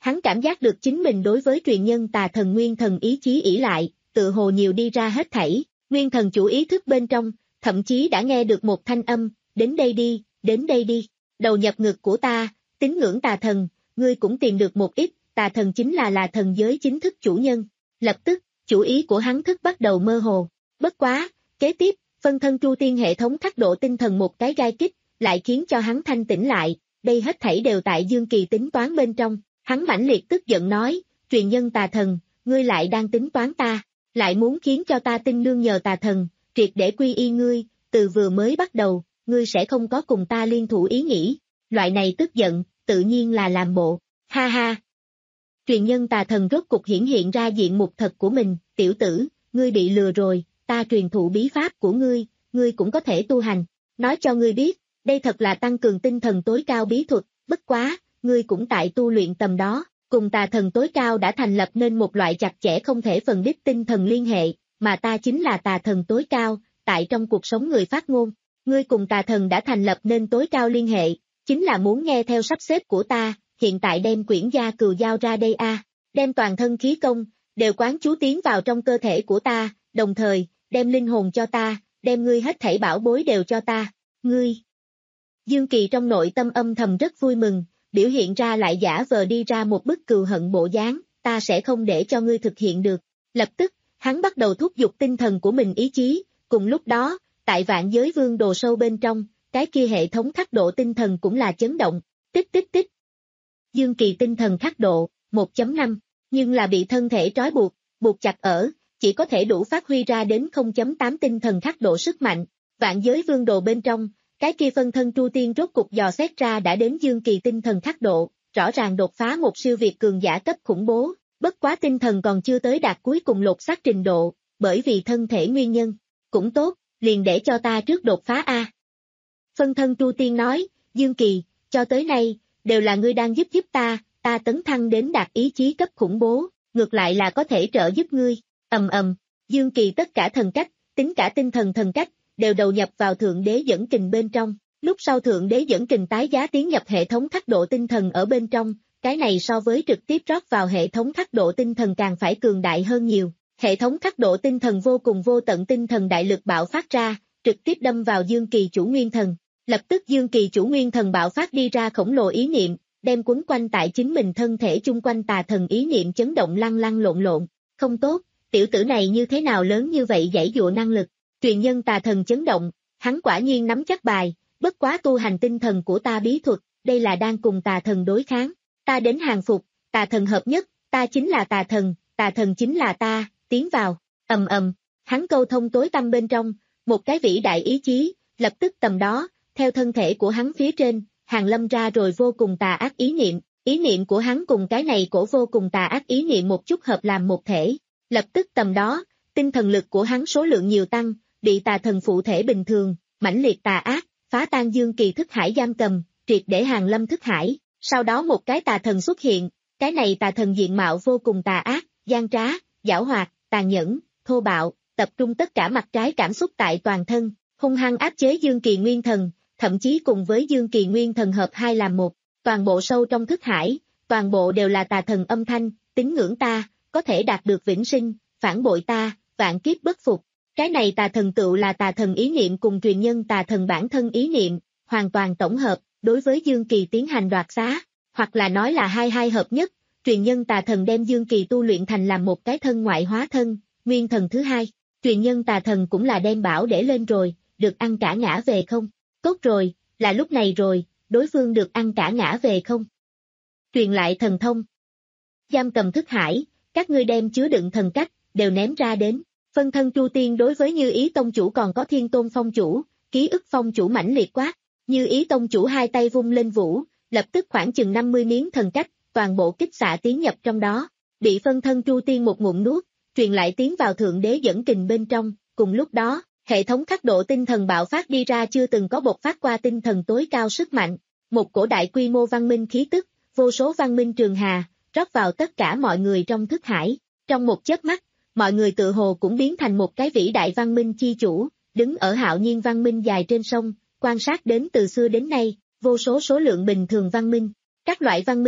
hắn cảm giác được chính mình đối với truyền nhân tà thần nguyên thần ý chí ỷ lại, tự hồ nhiều đi ra hết thảy, nguyên thần chủ ý thức bên trong, thậm chí đã nghe được một thanh âm, đến đây đi, đến đây đi, đầu nhập ngực của ta, tín ngưỡng tà thần, ngươi cũng tìm được một ít, tà thần chính là là thần giới chính thức chủ nhân, lập tức, chủ ý của hắn thức bắt đầu mơ hồ, bất quá, kế tiếp, phân thân tru tiên hệ thống khắc độ tinh thần một cái gai kích, lại khiến cho hắn thanh tỉnh lại, đây hết thảy đều tại Dương Kỳ tính toán bên trong, hắn mãnh liệt tức giận nói, truyền nhân tà thần, ngươi lại đang tính toán ta, lại muốn khiến cho ta tin nương nhờ tà thần, triệt để quy y ngươi, từ vừa mới bắt đầu, ngươi sẽ không có cùng ta liên thủ ý nghĩ, loại này tức giận, tự nhiên là làm bộ, ha ha. Truyền nhân tà thần rốt cục hiển hiện ra diện mục thật của mình, tiểu tử, ngươi bị lừa rồi, ta truyền thụ bí pháp của ngươi, ngươi cũng có thể tu hành, nói cho ngươi biết, đây thật là tăng cường tinh thần tối cao bí thuật, bất quá, ngươi cũng tại tu luyện tầm đó, cùng tà thần tối cao đã thành lập nên một loại chặt chẽ không thể phân đích tinh thần liên hệ, mà ta chính là tà thần tối cao, tại trong cuộc sống người phát ngôn, ngươi cùng tà thần đã thành lập nên tối cao liên hệ, chính là muốn nghe theo sắp xếp của ta, hiện tại đem quyển gia cừu giao ra đây a, đem toàn thân khí công, đều quán chú tiến vào trong cơ thể của ta, đồng thời, đem linh hồn cho ta, đem ngươi hết thảy bảo bối đều cho ta, ngươi. Dương Kỳ trong nội tâm âm thầm rất vui mừng, biểu hiện ra lại giả vờ đi ra một bức cừu hận bộ dáng, ta sẽ không để cho ngươi thực hiện được. Lập tức, hắn bắt đầu thúc giục tinh thần của mình ý chí, cùng lúc đó, tại vạn giới vương đồ sâu bên trong, cái kia hệ thống khắc độ tinh thần cũng là chấn động, tích tích tích. Dương Kỳ tinh thần khắc độ, một chấm năm, nhưng là bị thân thể trói buộc, buộc chặt ở, chỉ có thể đủ phát huy ra đến không chấm tám tinh thần khắc độ sức mạnh, vạn giới vương đồ bên trong, cái kia phân thân tru tiên rốt cục dò xét ra đã đến Dương Kỳ tinh thần khắc độ, rõ ràng đột phá một siêu việt cường giả cấp khủng bố, bất quá tinh thần còn chưa tới đạt cuối cùng lột xác trình độ, bởi vì thân thể nguyên nhân, cũng tốt, liền để cho ta trước đột phá a. Phân thân tru tiên nói, Dương Kỳ, cho tới nay, đều là ngươi đang giúp giúp ta, ta tấn thăng đến đạt ý chí cấp khủng bố, ngược lại là có thể trợ giúp ngươi, ầm ầm, Dương Kỳ tất cả thần cách, tính cả tinh thần thần cách, đều đầu nhập vào Thượng Đế dẫn kình bên trong, lúc sau Thượng Đế dẫn kình tái giá tiến nhập hệ thống khắc độ tinh thần ở bên trong, cái này so với trực tiếp rót vào hệ thống khắc độ tinh thần càng phải cường đại hơn nhiều, hệ thống khắc độ tinh thần vô cùng vô tận tinh thần đại lực bạo phát ra, trực tiếp đâm vào Dương Kỳ chủ nguyên thần, lập tức Dương Kỳ chủ nguyên thần bạo phát đi ra khổng lồ ý niệm, đem quấn quanh tại chính mình thân thể chung quanh tà thần ý niệm chấn động lăn lăn lộn lộn, không tốt, tiểu tử này như thế nào lớn như vậy giãy dụa năng lực. Truyền nhân tà thần chấn động, hắn quả nhiên nắm chắc bài, bất quá tu hành tinh thần của ta bí thuật, đây là đang cùng tà thần đối kháng, ta đến hàng phục, tà thần hợp nhất, ta chính là tà thần, tà thần chính là ta, tiến vào, ầm ầm, hắn câu thông tối tăm bên trong, một cái vĩ đại ý chí, lập tức tầm đó, theo thân thể của hắn phía trên, hàng lâm ra rồi vô cùng tà ác ý niệm, ý niệm của hắn cùng cái này cổ vô cùng tà ác ý niệm một chút hợp làm một thể, lập tức tầm đó, tinh thần lực của hắn số lượng nhiều tăng, bị tà thần phụ thể bình thường, mãnh liệt tà ác, phá tan Dương Kỳ thức hải giam cầm, triệt để hàng lâm thức hải, sau đó một cái tà thần xuất hiện, cái này tà thần diện mạo vô cùng tà ác, gian trá, giảo hoạt, tàn nhẫn, thô bạo, tập trung tất cả mặt trái cảm xúc tại toàn thân, hung hăng áp chế Dương Kỳ nguyên thần, thậm chí cùng với Dương Kỳ nguyên thần hợp hai làm một, toàn bộ sâu trong thức hải, toàn bộ đều là tà thần âm thanh, tín ngưỡng ta, có thể đạt được vĩnh sinh, phản bội ta, vạn kiếp bất phục. Cái này tà thần tựu là tà thần ý niệm cùng truyền nhân tà thần bản thân ý niệm, hoàn toàn tổng hợp, đối với Dương Kỳ tiến hành đoạt xá, hoặc là nói là hai hai hợp nhất, truyền nhân tà thần đem Dương Kỳ tu luyện thành làm một cái thân ngoại hóa thân, nguyên thần thứ hai, truyền nhân tà thần cũng là đem bảo để lên rồi, được ăn cả ngã về không? Tốt rồi, là lúc này rồi, đối phương được ăn cả ngã về không? Truyền lại thần thông. Giam cầm thức hải, các ngươi đem chứa đựng thần cách, đều ném ra đến. Phân thân Tru Tiên đối với Như Ý Tông Chủ còn có Thiên Tôn Phong Chủ, Ký ức Phong Chủ mãnh liệt quát, Như Ý Tông Chủ hai tay vung lên vũ, lập tức khoảng chừng năm mươi miếng thần cách, toàn bộ kích xạ tiến nhập trong đó, bị phân thân Tru Tiên một ngụm nuốt, truyền lại tiến vào Thượng Đế dẫn kình bên trong, cùng lúc đó, hệ thống khắc độ tinh thần bạo phát đi ra chưa từng có bộc phát qua tinh thần tối cao sức mạnh, một cổ đại quy mô văn minh khí tức, vô số văn minh trường hà, rót vào tất cả mọi người trong thức hải, trong một chớp mắt, mọi người tự hồ cũng biến thành một cái vĩ đại văn minh chi chủ, đứng ở hạo nhiên văn minh dài trên sông, quan sát đến từ xưa đến nay, vô số số lượng bình thường văn minh, các loại văn minh,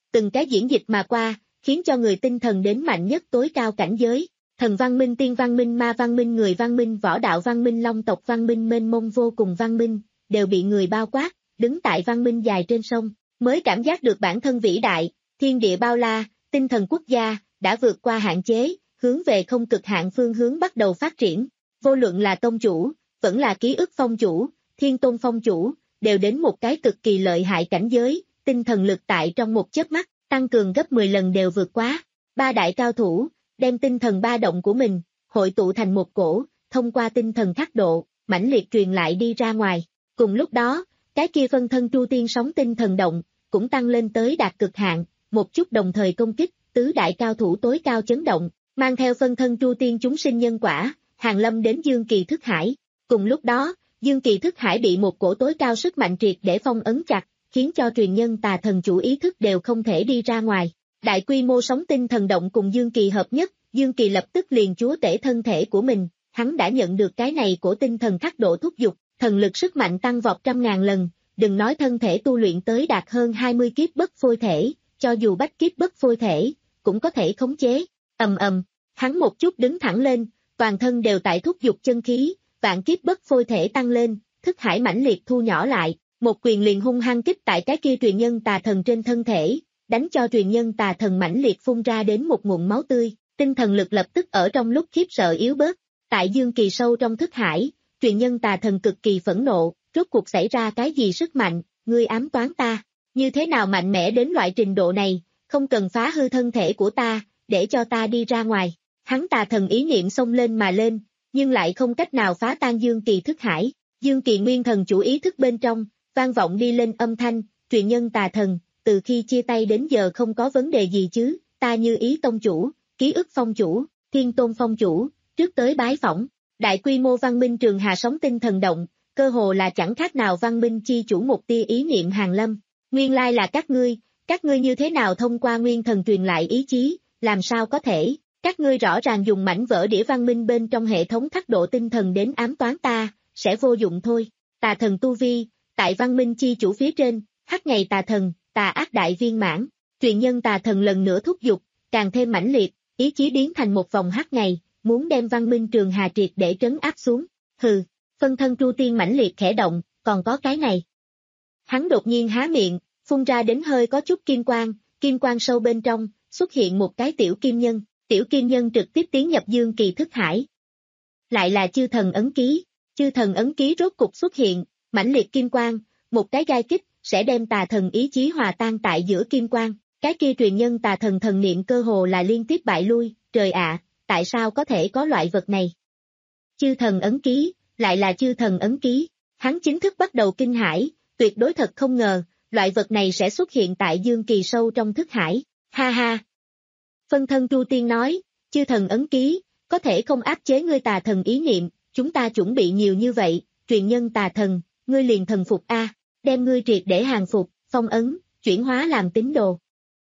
từng cái diễn dịch mà qua, khiến cho người tinh thần đến mạnh nhất tối cao cảnh giới. Thần văn minh, tiên văn minh, ma văn minh, người văn minh, võ đạo văn minh, long tộc văn minh, mênh mông vô cùng văn minh, đều bị người bao quát, đứng tại văn minh dài trên sông, mới cảm giác được bản thân vĩ đại, thiên địa bao la, tinh thần quốc gia, đã vượt qua hạn chế, hướng về không cực hạn phương hướng bắt đầu phát triển. Vô luận là tông chủ, vẫn là ký ức phong chủ, thiên tôn phong chủ, đều đến một cái cực kỳ lợi hại cảnh giới, tinh thần lực tại trong một chớp mắt, tăng cường gấp mười lần đều vượt quá. Ba đại cao thủ, đem tinh thần ba động của mình, hội tụ thành một cổ, thông qua tinh thần khắc độ, mãnh liệt truyền lại đi ra ngoài. Cùng lúc đó, cái kia phân thân Chu Tiên sóng tinh thần động, cũng tăng lên tới đạt cực hạn, một chút đồng thời công kích, tứ đại cao thủ tối cao chấn động, mang theo phân thân Chu Tiên chúng sinh nhân quả, hàng lâm đến Dương Kỳ thức hải. Cùng lúc đó, Dương Kỳ thức hải bị một cổ tối cao sức mạnh triệt để phong ấn chặt, khiến cho truyền nhân tà thần chủ ý thức đều không thể đi ra ngoài. Đại quy mô sóng tinh thần động cùng Dương Kỳ hợp nhất, Dương Kỳ lập tức liền chúa tể thân thể của mình, hắn đã nhận được cái này của tinh thần khắc độ thúc giục, thần lực sức mạnh tăng vọt trăm ngàn lần, đừng nói thân thể tu luyện tới đạt hơn hai mươi kiếp bất phôi thể, cho dù bách kiếp bất phôi thể, cũng có thể khống chế. Ầm ầm, hắn một chút đứng thẳng lên, toàn thân đều tại thúc giục chân khí, vạn kiếp bất phôi thể tăng lên, thức hải mãnh liệt thu nhỏ lại, một quyền liền hung hăng kích tại cái kia truyền nhân tà thần trên thân thể, đánh cho truyền nhân tà thần mãnh liệt phun ra đến một nguồn máu tươi, tinh thần lực lập tức ở trong lúc khiếp sợ yếu bớt. Tại Dương Kỳ sâu trong thức hải, truyền nhân tà thần cực kỳ phẫn nộ, rốt cuộc xảy ra cái gì sức mạnh, ngươi ám toán ta, như thế nào mạnh mẽ đến loại trình độ này, không cần phá hư thân thể của ta, để cho ta đi ra ngoài. Hắn tà thần ý niệm xông lên mà lên, nhưng lại không cách nào phá tan Dương Kỳ thức hải. Dương Kỳ nguyên thần chủ ý thức bên trong, vang vọng đi lên âm thanh, truyền nhân tà thần, từ khi chia tay đến giờ không có vấn đề gì chứ, ta như ý tông chủ, ký ức phong chủ, thiên tôn phong chủ, trước tới bái phỏng. Đại quy mô văn minh trường hà sóng tinh thần động, cơ hồ là chẳng khác nào văn minh chi chủ một tia ý niệm hàng lâm. Nguyên lai là các ngươi, các ngươi như thế nào thông qua nguyên thần truyền lại ý chí, làm sao có thể, các ngươi rõ ràng dùng mảnh vỡ đĩa văn minh bên trong hệ thống khắc độ tinh thần đến ám toán ta, sẽ vô dụng thôi. Tà thần tu vi, tại văn minh chi chủ phía trên, hắc ngày tà thần, tà ác đại viên mãn, truyền nhân tà thần lần nữa thúc giục, càng thêm mãnh liệt, ý chí biến thành một vòng hắc ngày, muốn đem văn minh trường hà triệt để trấn áp xuống. Hừ, phân thân Chu Tiên mãnh liệt khẽ động, còn có cái này. Hắn đột nhiên há miệng, phun ra đến hơi có chút kim quang, kim quang sâu bên trong, xuất hiện một cái tiểu kim nhân, tiểu kim nhân trực tiếp tiến nhập Dương Kỳ thức hải. Lại là chư thần ấn ký, chư thần ấn ký rốt cục xuất hiện, mãnh liệt kim quang, một cái gai kích, sẽ đem tà thần ý chí hòa tan tại giữa kim quang, cái kia truyền nhân tà thần thần niệm cơ hồ là liên tiếp bại lui, trời ạ, tại sao có thể có loại vật này? Chư thần ấn ký, lại là chư thần ấn ký, hắn chính thức bắt đầu kinh hãi, tuyệt đối thật không ngờ, loại vật này sẽ xuất hiện tại Dương Kỳ sâu trong thức hải, ha ha. Phân thân Chu Tiên nói, chư thần ấn ký, có thể không áp chế ngươi tà thần ý niệm, chúng ta chuẩn bị nhiều như vậy, truyền nhân tà thần, ngươi liền thần phục a, đem ngươi triệt để hàng phục, phong ấn, chuyển hóa làm tín đồ.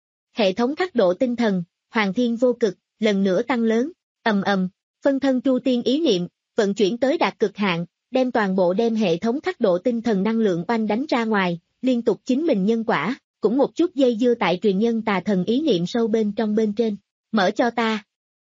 Hệ thống khắc độ tinh thần, hoàng thiên vô cực, lần nữa tăng lớn, ầm ầm, phân thân Chu Tiên ý niệm, vận chuyển tới đạt cực hạn, đem toàn bộ đem hệ thống khắc độ tinh thần năng lượng oanh đánh ra ngoài, liên tục chính mình nhân quả, cũng một chút dây dưa tại truyền nhân tà thần ý niệm sâu bên trong bên trên, mở cho ta.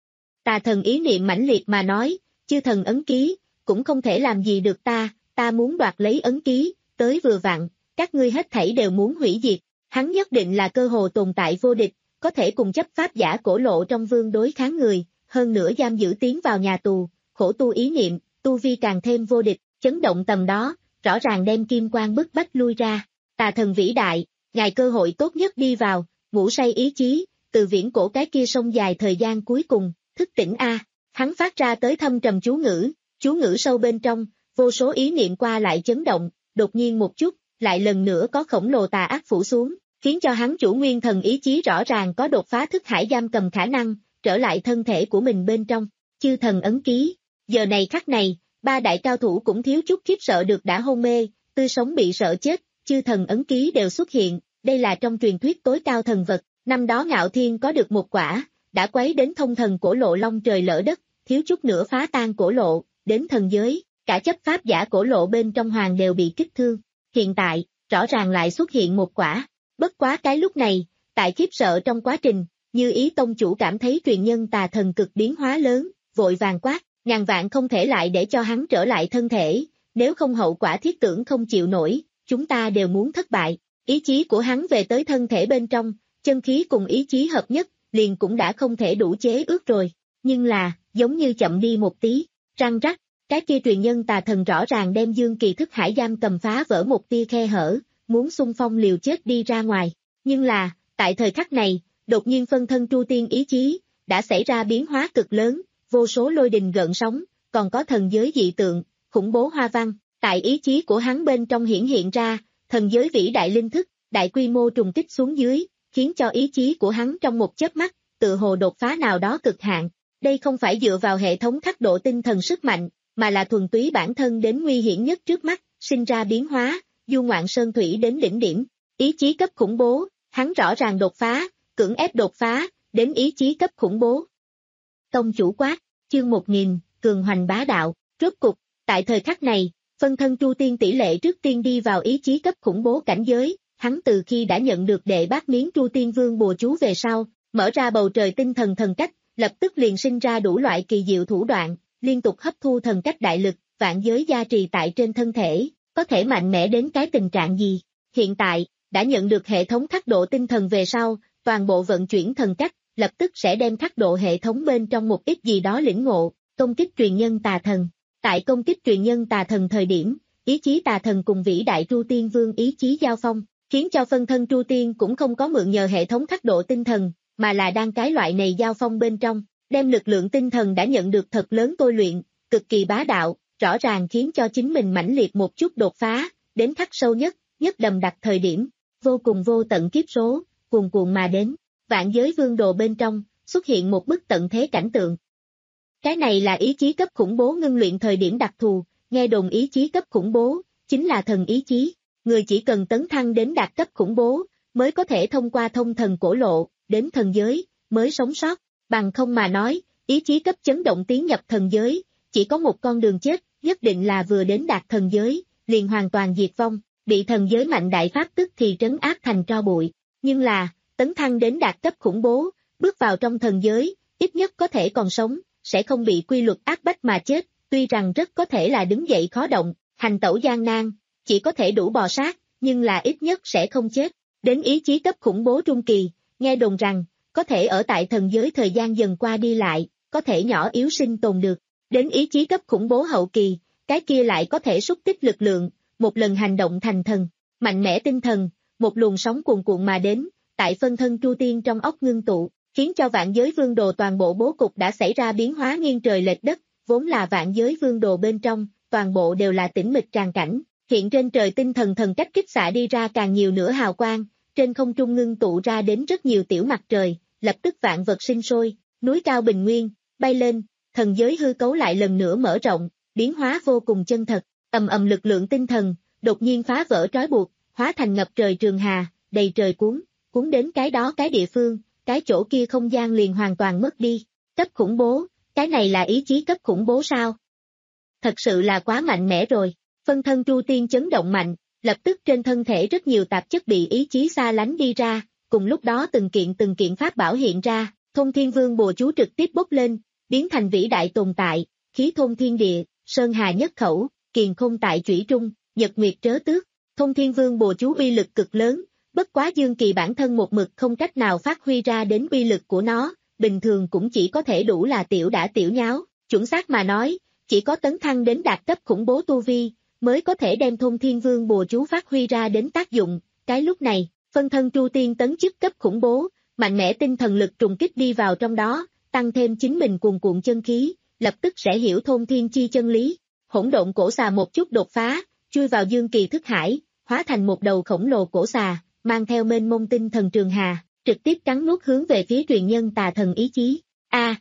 Tà thần ý niệm mãnh liệt mà nói, chư thần ấn ký, cũng không thể làm gì được ta, ta muốn đoạt lấy ấn ký, tới vừa vặn, các ngươi hết thảy đều muốn hủy diệt, hắn nhất định là cơ hồ tồn tại vô địch, có thể cùng chấp pháp giả cổ lộ trong vương đối kháng người, hơn nữa giam giữ tiến vào nhà tù, khổ tu ý niệm, tu vi càng thêm vô địch, chấn động tầm đó, rõ ràng đem kim quang bức bách lui ra, tà thần vĩ đại, ngài cơ hội tốt nhất đi vào, ngủ say ý chí, từ viễn cổ cái kia sông dài thời gian cuối cùng, thức tỉnh A, hắn phát ra tới thâm trầm chú ngữ, chú ngữ sâu bên trong, vô số ý niệm qua lại chấn động, đột nhiên một chút, lại lần nữa có khổng lồ tà ác phủ xuống, khiến cho hắn chủ nguyên thần ý chí rõ ràng có đột phá thức hải giam cầm khả năng, trở lại thân thể của mình bên trong, chư thần ấn ký, giờ này khắc này, ba đại cao thủ cũng thiếu chút khiếp sợ được đã hôn mê, tươi sống bị sợ chết, chư thần ấn ký đều xuất hiện, đây là trong truyền thuyết tối cao thần vật, năm đó Ngạo Thiên có được một quả, đã quấy đến thông thần cổ lộ long trời lỡ đất, thiếu chút nữa phá tan cổ lộ, đến thần giới, cả chấp pháp giả cổ lộ bên trong hoàng đều bị kích thương, hiện tại, rõ ràng lại xuất hiện một quả, bất quá cái lúc này, Tại khiếp sợ trong quá trình, Như Ý tông chủ cảm thấy truyền nhân tà thần cực biến hóa lớn, vội vàng quát, ngàn vạn không thể lại để cho hắn trở lại thân thể, nếu không hậu quả thiết tưởng không chịu nổi, chúng ta đều muốn thất bại. Ý chí của hắn về tới thân thể bên trong, chân khí cùng ý chí hợp nhất, liền cũng đã không thể đủ chế ước rồi, nhưng là, giống như chậm đi một tí, răng rắc, cái kia truyền nhân tà thần rõ ràng đem Dương Kỳ thức hải giam cầm phá vỡ một tia khe hở, muốn xung phong liều chết đi ra ngoài, nhưng là, tại thời khắc này, đột nhiên phân thân Tru Tiên ý chí, đã xảy ra biến hóa cực lớn, vô số lôi đình gợn sóng, còn có thần giới dị tượng, khủng bố hoa văn, tại ý chí của hắn bên trong hiển hiện ra, thần giới vĩ đại linh thức, đại quy mô trùng kích xuống dưới, khiến cho ý chí của hắn trong một chớp mắt, tự hồ đột phá nào đó cực hạn. Đây không phải dựa vào hệ thống khắc độ tinh thần sức mạnh, mà là thuần túy bản thân đến nguy hiểm nhất trước mắt, sinh ra biến hóa, du ngoạn sơn thủy đến đỉnh điểm. Ý chí cấp khủng bố, hắn rõ ràng đột phá, cưỡng ép đột phá, đến ý chí cấp khủng bố. Tông chủ quát, chương một nghìn, cường hoành bá đạo, rốt cục, tại thời khắc này, phân thân Tru Tiên tỷ lệ trước tiên đi vào ý chí cấp khủng bố cảnh giới, hắn từ khi đã nhận được đệ bát miếng Tru Tiên Vương bùa chú về sau, mở ra bầu trời tinh thần thần cách, lập tức liền sinh ra đủ loại kỳ diệu thủ đoạn, liên tục hấp thu thần cách đại lực, vạn giới gia trì tại trên thân thể, có thể mạnh mẽ đến cái tình trạng gì. Hiện tại, đã nhận được hệ thống khắc độ tinh thần về sau, toàn bộ vận chuyển thần cách, lập tức sẽ đem khắc độ hệ thống bên trong một ít gì đó lĩnh ngộ, công kích truyền nhân tà thần. Tại công kích truyền nhân tà thần thời điểm, ý chí tà thần cùng vĩ đại Tru Tiên Vương ý chí giao phong, khiến cho phân thân Tru Tiên cũng không có mượn nhờ hệ thống khắc độ tinh thần, mà là đang cái loại này giao phong bên trong, đem lực lượng tinh thần đã nhận được thật lớn tôi luyện, cực kỳ bá đạo, rõ ràng khiến cho chính mình mãnh liệt một chút đột phá, đến khắc sâu nhất, nhất đầm đặc thời điểm, vô cùng vô tận kiếp số, cuồn cuộn mà đến, vạn giới vương đồ bên trong, xuất hiện một bức tận thế cảnh tượng. Cái này là ý chí cấp khủng bố ngưng luyện thời điểm đặc thù, nghe đồn ý chí cấp khủng bố, chính là thần ý chí, người chỉ cần tấn thăng đến đạt cấp khủng bố, mới có thể thông qua thông thần cổ lộ, đến thần giới, mới sống sót, bằng không mà nói, ý chí cấp chấn động tiến nhập thần giới, chỉ có một con đường chết, nhất định là vừa đến đạt thần giới, liền hoàn toàn diệt vong, bị thần giới mạnh đại pháp tức thì trấn áp thành tro bụi, nhưng là, tấn thăng đến đạt cấp khủng bố, bước vào trong thần giới, ít nhất có thể còn sống, sẽ không bị quy luật áp bách mà chết, tuy rằng rất có thể là đứng dậy khó động, hành tẩu gian nan, chỉ có thể đủ bò sát, nhưng là ít nhất sẽ không chết. Đến ý chí cấp khủng bố trung kỳ, nghe đồn rằng, có thể ở tại thần giới thời gian dần qua đi lại, có thể nhỏ yếu sinh tồn được. Đến ý chí cấp khủng bố hậu kỳ, cái kia lại có thể xúc tích lực lượng, một lần hành động thành thần, mạnh mẽ tinh thần, một luồng sóng cuồn cuộn mà đến, tại phân thân Tru Tiên trong óc ngưng tụ, khiến cho vạn giới vương đồ toàn bộ bố cục đã xảy ra biến hóa nghiêng trời lệch đất, vốn là vạn giới vương đồ bên trong, toàn bộ đều là tĩnh mịch tràn cảnh, hiện trên trời tinh thần thần cách kích xạ đi ra càng nhiều nữa hào quang, trên không trung ngưng tụ ra đến rất nhiều tiểu mặt trời, lập tức vạn vật sinh sôi, núi cao bình nguyên, bay lên, thần giới hư cấu lại lần nữa mở rộng, biến hóa vô cùng chân thật, ầm ầm lực lượng tinh thần, đột nhiên phá vỡ trói buộc, hóa thành ngập trời trường hà, đầy trời cuốn, cuốn đến cái đó cái địa phương, cái chỗ kia không gian liền hoàn toàn mất đi, cấp khủng bố, cái này là ý chí cấp khủng bố sao? Thật sự là quá mạnh mẽ rồi, phân thân Tru Tiên chấn động mạnh, lập tức trên thân thể rất nhiều tạp chất bị ý chí xa lánh đi ra, cùng lúc đó từng kiện từng kiện pháp bảo hiện ra, Thôn Thiên Vương bùa chú trực tiếp bốc lên, biến thành vĩ đại tồn tại, khí thôn thiên địa, sơn hà nhất khẩu, kiền khôn tại chủy trung, nhật nguyệt trớ tước, Thôn Thiên Vương bùa chú uy lực cực lớn, bất quá Dương Kỳ bản thân một mực không cách nào phát huy ra đến uy lực của nó, bình thường cũng chỉ có thể đủ là tiểu đã tiểu nháo, chuẩn xác mà nói, chỉ có tấn thăng đến đạt cấp khủng bố tu vi, mới có thể đem Thôn Thiên Vương bùa chú phát huy ra đến tác dụng, cái lúc này, phân thân Tru Tiên tấn chức cấp khủng bố, mạnh mẽ tinh thần lực trùng kích đi vào trong đó, tăng thêm chính mình cuồn cuộn chân khí, lập tức sẽ hiểu Thôn Thiên chi chân lý, hỗn độn cổ xà một chút đột phá, chui vào Dương Kỳ thức hải, hóa thành một đầu khổng lồ cổ xà, mang theo mênh mông tinh thần trường hà, trực tiếp cắn nuốt hướng về phía truyền nhân tà thần ý chí. A, à,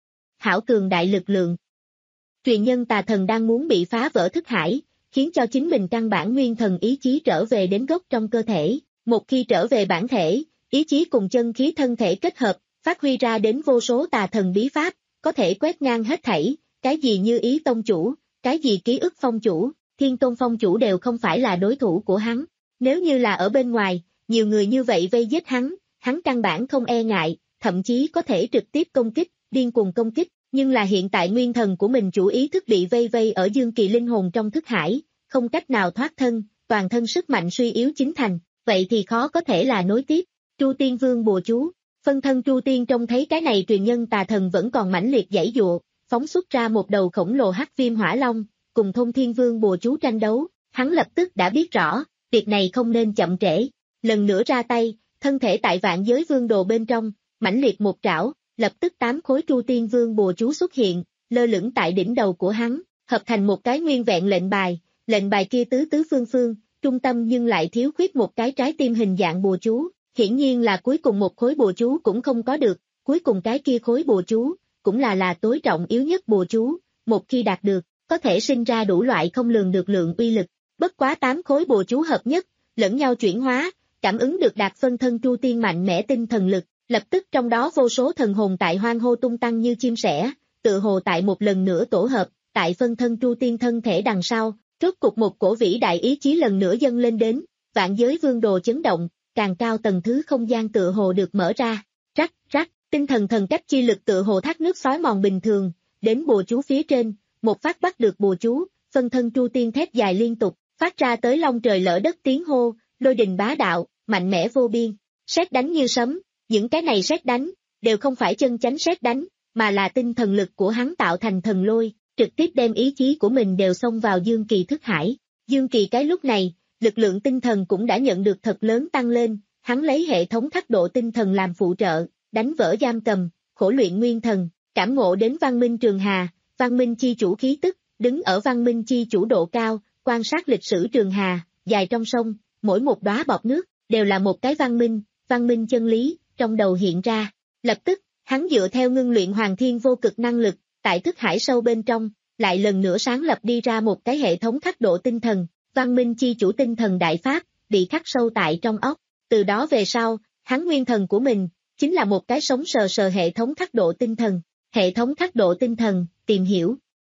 hảo cường đại lực lượng. Truyền nhân tà thần đang muốn bị phá vỡ thức hải, khiến cho chính mình căn bản nguyên thần ý chí trở về đến gốc trong cơ thể, một khi trở về bản thể, ý chí cùng chân khí thân thể kết hợp, phát huy ra đến vô số tà thần bí pháp, có thể quét ngang hết thảy, cái gì Như Ý tông chủ, cái gì Ký Ức phong chủ, Thiên Tôn phong chủ đều không phải là đối thủ của hắn. Nếu như là ở bên ngoài, nhiều người như vậy vây giết hắn, hắn căn bản không e ngại, thậm chí có thể trực tiếp công kích, điên cuồng công kích, nhưng là hiện tại nguyên thần của mình chủ ý thức bị vây vây ở Dương Kỳ linh hồn trong thức hải, không cách nào thoát thân, toàn thân sức mạnh suy yếu chính thành, vậy thì khó có thể là nối tiếp. Tru Tiên Vương bùa chú, phân thân Tru Tiên trông thấy cái này truyền nhân tà thần vẫn còn mãnh liệt giãy giụa, phóng xuất ra một đầu khổng lồ hắc viêm hỏa long, cùng Thôn Thiên Vương bùa chú tranh đấu, hắn lập tức đã biết rõ, việc này không nên chậm trễ, lần nữa ra tay, thân thể tại Vạn Giới Vương đồ bên trong, mãnh liệt một trảo, lập tức tám khối Tru Tiên Vương bùa chú xuất hiện, lơ lửng tại đỉnh đầu của hắn, hợp thành một cái nguyên vẹn lệnh bài, lệnh bài kia tứ tứ phương phương, trung tâm nhưng lại thiếu khuyết một cái trái tim hình dạng bùa chú, hiển nhiên là cuối cùng một khối bùa chú cũng không có được, cuối cùng cái kia khối bùa chú, cũng là là tối trọng yếu nhất bùa chú, một khi đạt được, có thể sinh ra đủ loại không lường được lượng uy lực, bất quá tám khối bùa chú hợp nhất, lẫn nhau chuyển hóa, cảm ứng được đạt phân thân Tru Tiên mạnh mẽ tinh thần lực, lập tức trong đó vô số thần hồn tại hoang hô tung tăng như chim sẻ, tự hồ tại một lần nữa tổ hợp, tại phân thân Tru Tiên thân thể đằng sau, rốt cục một cổ vĩ đại ý chí lần nữa dâng lên đến, Vạn Giới Vương đồ chấn động, càng cao tầng thứ không gian tự hồ được mở ra, rắc rắc, tinh thần thần cách chi lực tự hồ thác nước xói mòn bình thường, đến bùa chú phía trên, một phát bắt được bùa chú, phân thân Tru Tiên thét dài liên tục, phát ra tới long trời lỡ đất tiếng hô, lôi đình bá đạo, mạnh mẽ vô biên, sét đánh như sấm, những cái này sét đánh, đều không phải chân chánh sét đánh, mà là tinh thần lực của hắn tạo thành thần lôi, trực tiếp đem ý chí của mình đều xông vào Dương Kỳ thức hải. Dương Kỳ cái lúc này, lực lượng tinh thần cũng đã nhận được thật lớn tăng lên, hắn lấy hệ thống thác độ tinh thần làm phụ trợ, đánh vỡ giam cầm, khổ luyện nguyên thần, cảm ngộ đến văn minh trường hà, văn minh chi chủ khí tức, đứng ở văn minh chi chủ độ cao, quan sát lịch sử trường hà, dài trong sông, mỗi một đóa bọt nước, đều là một cái văn minh, văn minh chân lý, trong đầu hiện ra. Lập tức, hắn dựa theo ngưng luyện hoàng thiên vô cực năng lực, tại thức hải sâu bên trong, lại lần nữa sáng lập đi ra một cái hệ thống khắc độ tinh thần, văn minh chi chủ tinh thần đại pháp, bị khắc sâu tại trong óc. Từ đó về sau, hắn nguyên thần của mình, chính là một cái sống sờ sờ hệ thống khắc độ tinh thần. Hệ thống khắc độ tinh thần, tìm hiểu.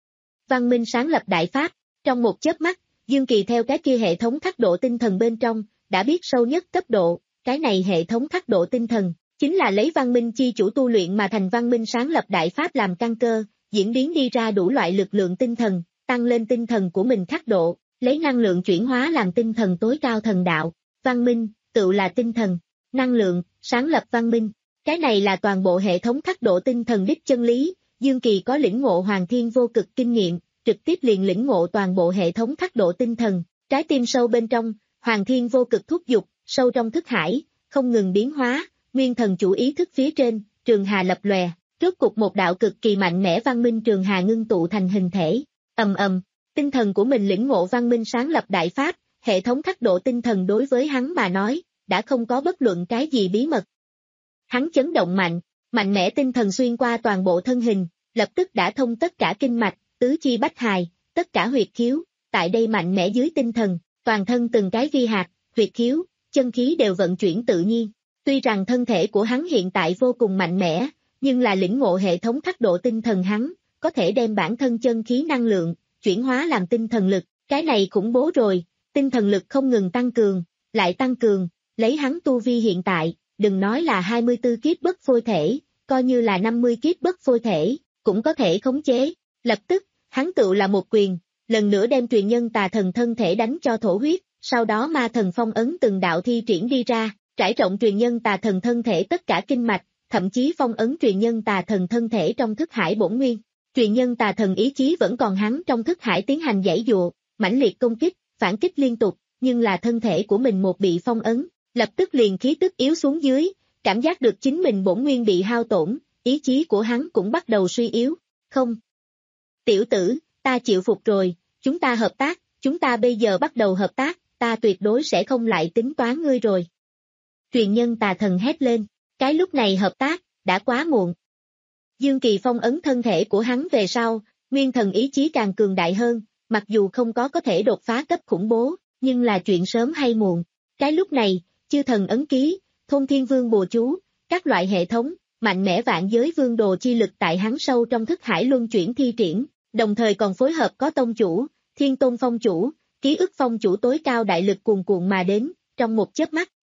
Văn minh sáng lập đại pháp, trong một chớp mắt, Dương Kỳ theo cái kia hệ thống khắc độ tinh thần bên trong, đã biết sâu nhất cấp độ, cái này hệ thống khắc độ tinh thần, chính là lấy văn minh chi chủ tu luyện mà thành văn minh sáng lập đại pháp làm căn cơ, diễn biến đi ra đủ loại lực lượng tinh thần, tăng lên tinh thần của mình khắc độ, lấy năng lượng chuyển hóa làm tinh thần tối cao thần đạo, văn minh, tự là tinh thần, năng lượng, sáng lập văn minh. Cái này là toàn bộ hệ thống khắc độ tinh thần đích chân lý, Dương Kỳ có lĩnh ngộ hoàng thiên vô cực kinh nghiệm, trực tiếp liền lĩnh ngộ toàn bộ hệ thống khắc độ tinh thần, trái tim sâu bên trong, hoàng thiên vô cực thúc dục, sâu trong thức hải, không ngừng biến hóa, nguyên thần chủ ý thức phía trên, trường hà lập lòe, rốt cục một đạo cực kỳ mạnh mẽ văn minh trường hà ngưng tụ thành hình thể, ầm ầm, tinh thần của mình lĩnh ngộ văn minh sáng lập đại pháp, hệ thống khắc độ tinh thần đối với hắn mà nói, đã không có bất luận cái gì bí mật. Hắn chấn động mạnh, mạnh mẽ tinh thần xuyên qua toàn bộ thân hình, lập tức đã thông tất cả kinh mạch, tứ chi bách hài, tất cả huyệt khiếu, tại đây mạnh mẽ dưới tinh thần, toàn thân từng cái vi hạt, huyệt khiếu, chân khí đều vận chuyển tự nhiên. Tuy rằng thân thể của hắn hiện tại vô cùng mạnh mẽ, nhưng là lĩnh ngộ hệ thống khắc độ tinh thần hắn, có thể đem bản thân chân khí năng lượng, chuyển hóa làm tinh thần lực, cái này khủng bố rồi, tinh thần lực không ngừng tăng cường, lại tăng cường, lấy hắn tu vi hiện tại. Đừng nói là hai mươi tư kiếp bất phôi thể, coi như là năm mươi kiếp bất phôi thể, cũng có thể khống chế. Lập tức, hắn tự là một quyền, lần nữa đem truyền nhân tà thần thân thể đánh cho thổ huyết, sau đó ma thần phong ấn từng đạo thi triển đi ra, trải rộng truyền nhân tà thần thân thể tất cả kinh mạch, thậm chí phong ấn truyền nhân tà thần thân thể trong thức hải bổn nguyên. Truyền nhân tà thần ý chí vẫn còn hắn trong thức hải tiến hành giãy giụa, mãnh liệt công kích, phản kích liên tục, nhưng là thân thể của mình một bị phong ấn. Lập tức liền khí tức yếu xuống dưới, cảm giác được chính mình bổn nguyên bị hao tổn, ý chí của hắn cũng bắt đầu suy yếu. Không. Tiểu tử, ta chịu phục rồi, chúng ta hợp tác, chúng ta bây giờ bắt đầu hợp tác, ta tuyệt đối sẽ không lại tính toán ngươi rồi. Truyền nhân tà thần hét lên, cái lúc này hợp tác, đã quá muộn. Dương Kỳ phong ấn thân thể của hắn về sau, nguyên thần ý chí càng cường đại hơn, mặc dù không có có thể đột phá cấp khủng bố, nhưng là chuyện sớm hay muộn. Cái lúc này, chư thần ấn ký, Thôn Thiên Vương bùa chú, các loại hệ thống, mạnh mẽ vạn giới vương đồ chi lực tại hắn sâu trong thức hải luân chuyển thi triển, đồng thời còn phối hợp có tông chủ, Thiên Tôn Phong chủ, ký ức phong chủ tối cao đại lực cuồn cuộn mà đến, trong một chớp mắt,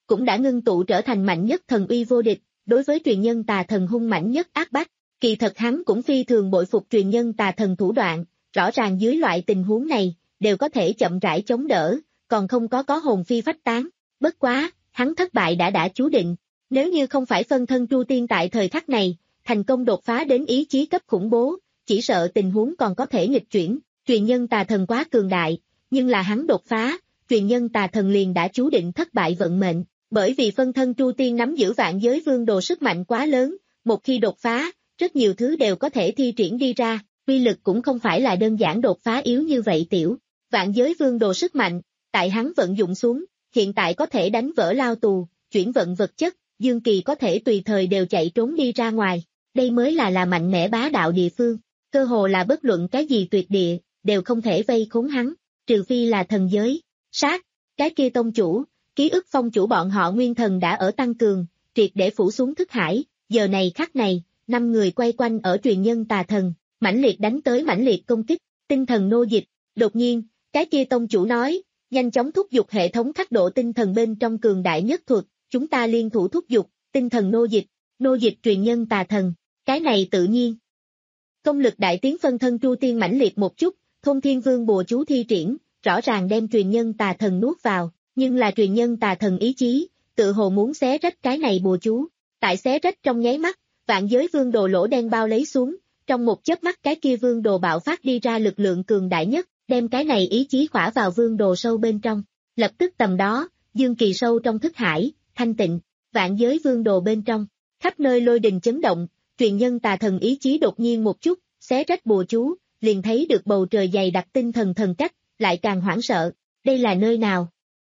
cũng đã ngưng tụ trở thành mạnh nhất thần uy vô địch, đối với truyền nhân tà thần hung mãnh nhất ác bách. Kỳ thật hắn cũng phi thường bội phục truyền nhân tà thần thủ đoạn, rõ ràng dưới loại tình huống này, đều có thể chậm rãi chống đỡ, còn không có có hồn phi phách tán. Bất quá, hắn thất bại đã đã chú định, nếu như không phải phân thân Tru Tiên tại thời khắc này, thành công đột phá đến ý chí cấp khủng bố, chỉ sợ tình huống còn có thể nghịch chuyển, truyền nhân tà thần quá cường đại, nhưng là hắn đột phá, truyền nhân tà thần liền đã chú định thất bại vận mệnh, bởi vì phân thân Tru Tiên nắm giữ vạn giới vương đồ sức mạnh quá lớn, một khi đột phá, rất nhiều thứ đều có thể thi triển đi ra, uy lực cũng không phải là đơn giản đột phá yếu như vậy tiểu. Vạn giới vương đồ sức mạnh, tại hắn vận dụng xuống, hiện tại có thể đánh vỡ lao tù, chuyển vận vật chất, Dương Kỳ có thể tùy thời đều chạy trốn đi ra ngoài, đây mới là là mạnh mẽ bá đạo địa phương, cơ hồ là bất luận cái gì tuyệt địa, đều không thể vây khốn hắn, trừ phi là thần giới, sát, cái kia tông chủ, ký ức phong chủ bọn họ nguyên thần đã ở tăng cường, triệt để phủ xuống thức hải, giờ này khắc này, năm người quay quanh ở truyền nhân tà thần, mãnh liệt đánh tới mãnh liệt công kích, tinh thần nô dịch, đột nhiên, cái kia tông chủ nói, nhanh chóng thúc giục hệ thống khắc độ tinh thần bên trong cường đại nhất thuật, chúng ta liên thủ thúc giục, tinh thần nô dịch, nô dịch truyền nhân tà thần, cái này tự nhiên. Công lực đại tiến phân thân Tru Tiên mãnh liệt một chút, Thôn Thiên Vương bùa chú thi triển, rõ ràng đem truyền nhân tà thần nuốt vào, nhưng là truyền nhân tà thần ý chí, tự hồ muốn xé rách cái này bùa chú, tại xé rách trong nháy mắt, vạn giới vương đồ lỗ đen bao lấy xuống, trong một chớp mắt cái kia vương đồ bạo phát đi ra lực lượng cường đại nhất, đem cái này ý chí khỏa vào vương đồ sâu bên trong, lập tức tầm đó, Dương Kỳ sâu trong thức hải, thanh tịnh, vạn giới vương đồ bên trong, khắp nơi lôi đình chấn động, truyền nhân tà thần ý chí đột nhiên một chút, xé rách bùa chú, liền thấy được bầu trời dày đặc tinh thần thần cách, lại càng hoảng sợ, đây là nơi nào?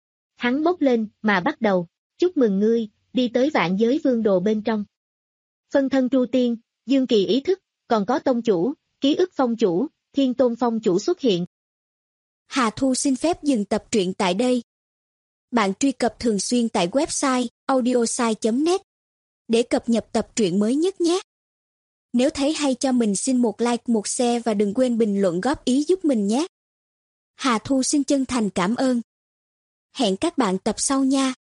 Hắn bốc lên, mà bắt đầu, chúc mừng ngươi, đi tới vạn giới vương đồ bên trong. Phân thân Tru Tiên, Dương Kỳ ý thức, còn có tông chủ, ký ức phong chủ, Thiên Tôn phong chủ xuất hiện. Hà Thu xin phép dừng tập truyện tại đây. Bạn truy cập thường xuyên tại website audiosai chấm net để cập nhật tập truyện mới nhất nhé. Nếu thấy hay cho mình xin một like, một share và đừng quên bình luận góp ý giúp mình nhé. Hà Thu xin chân thành cảm ơn. Hẹn các bạn tập sau nha.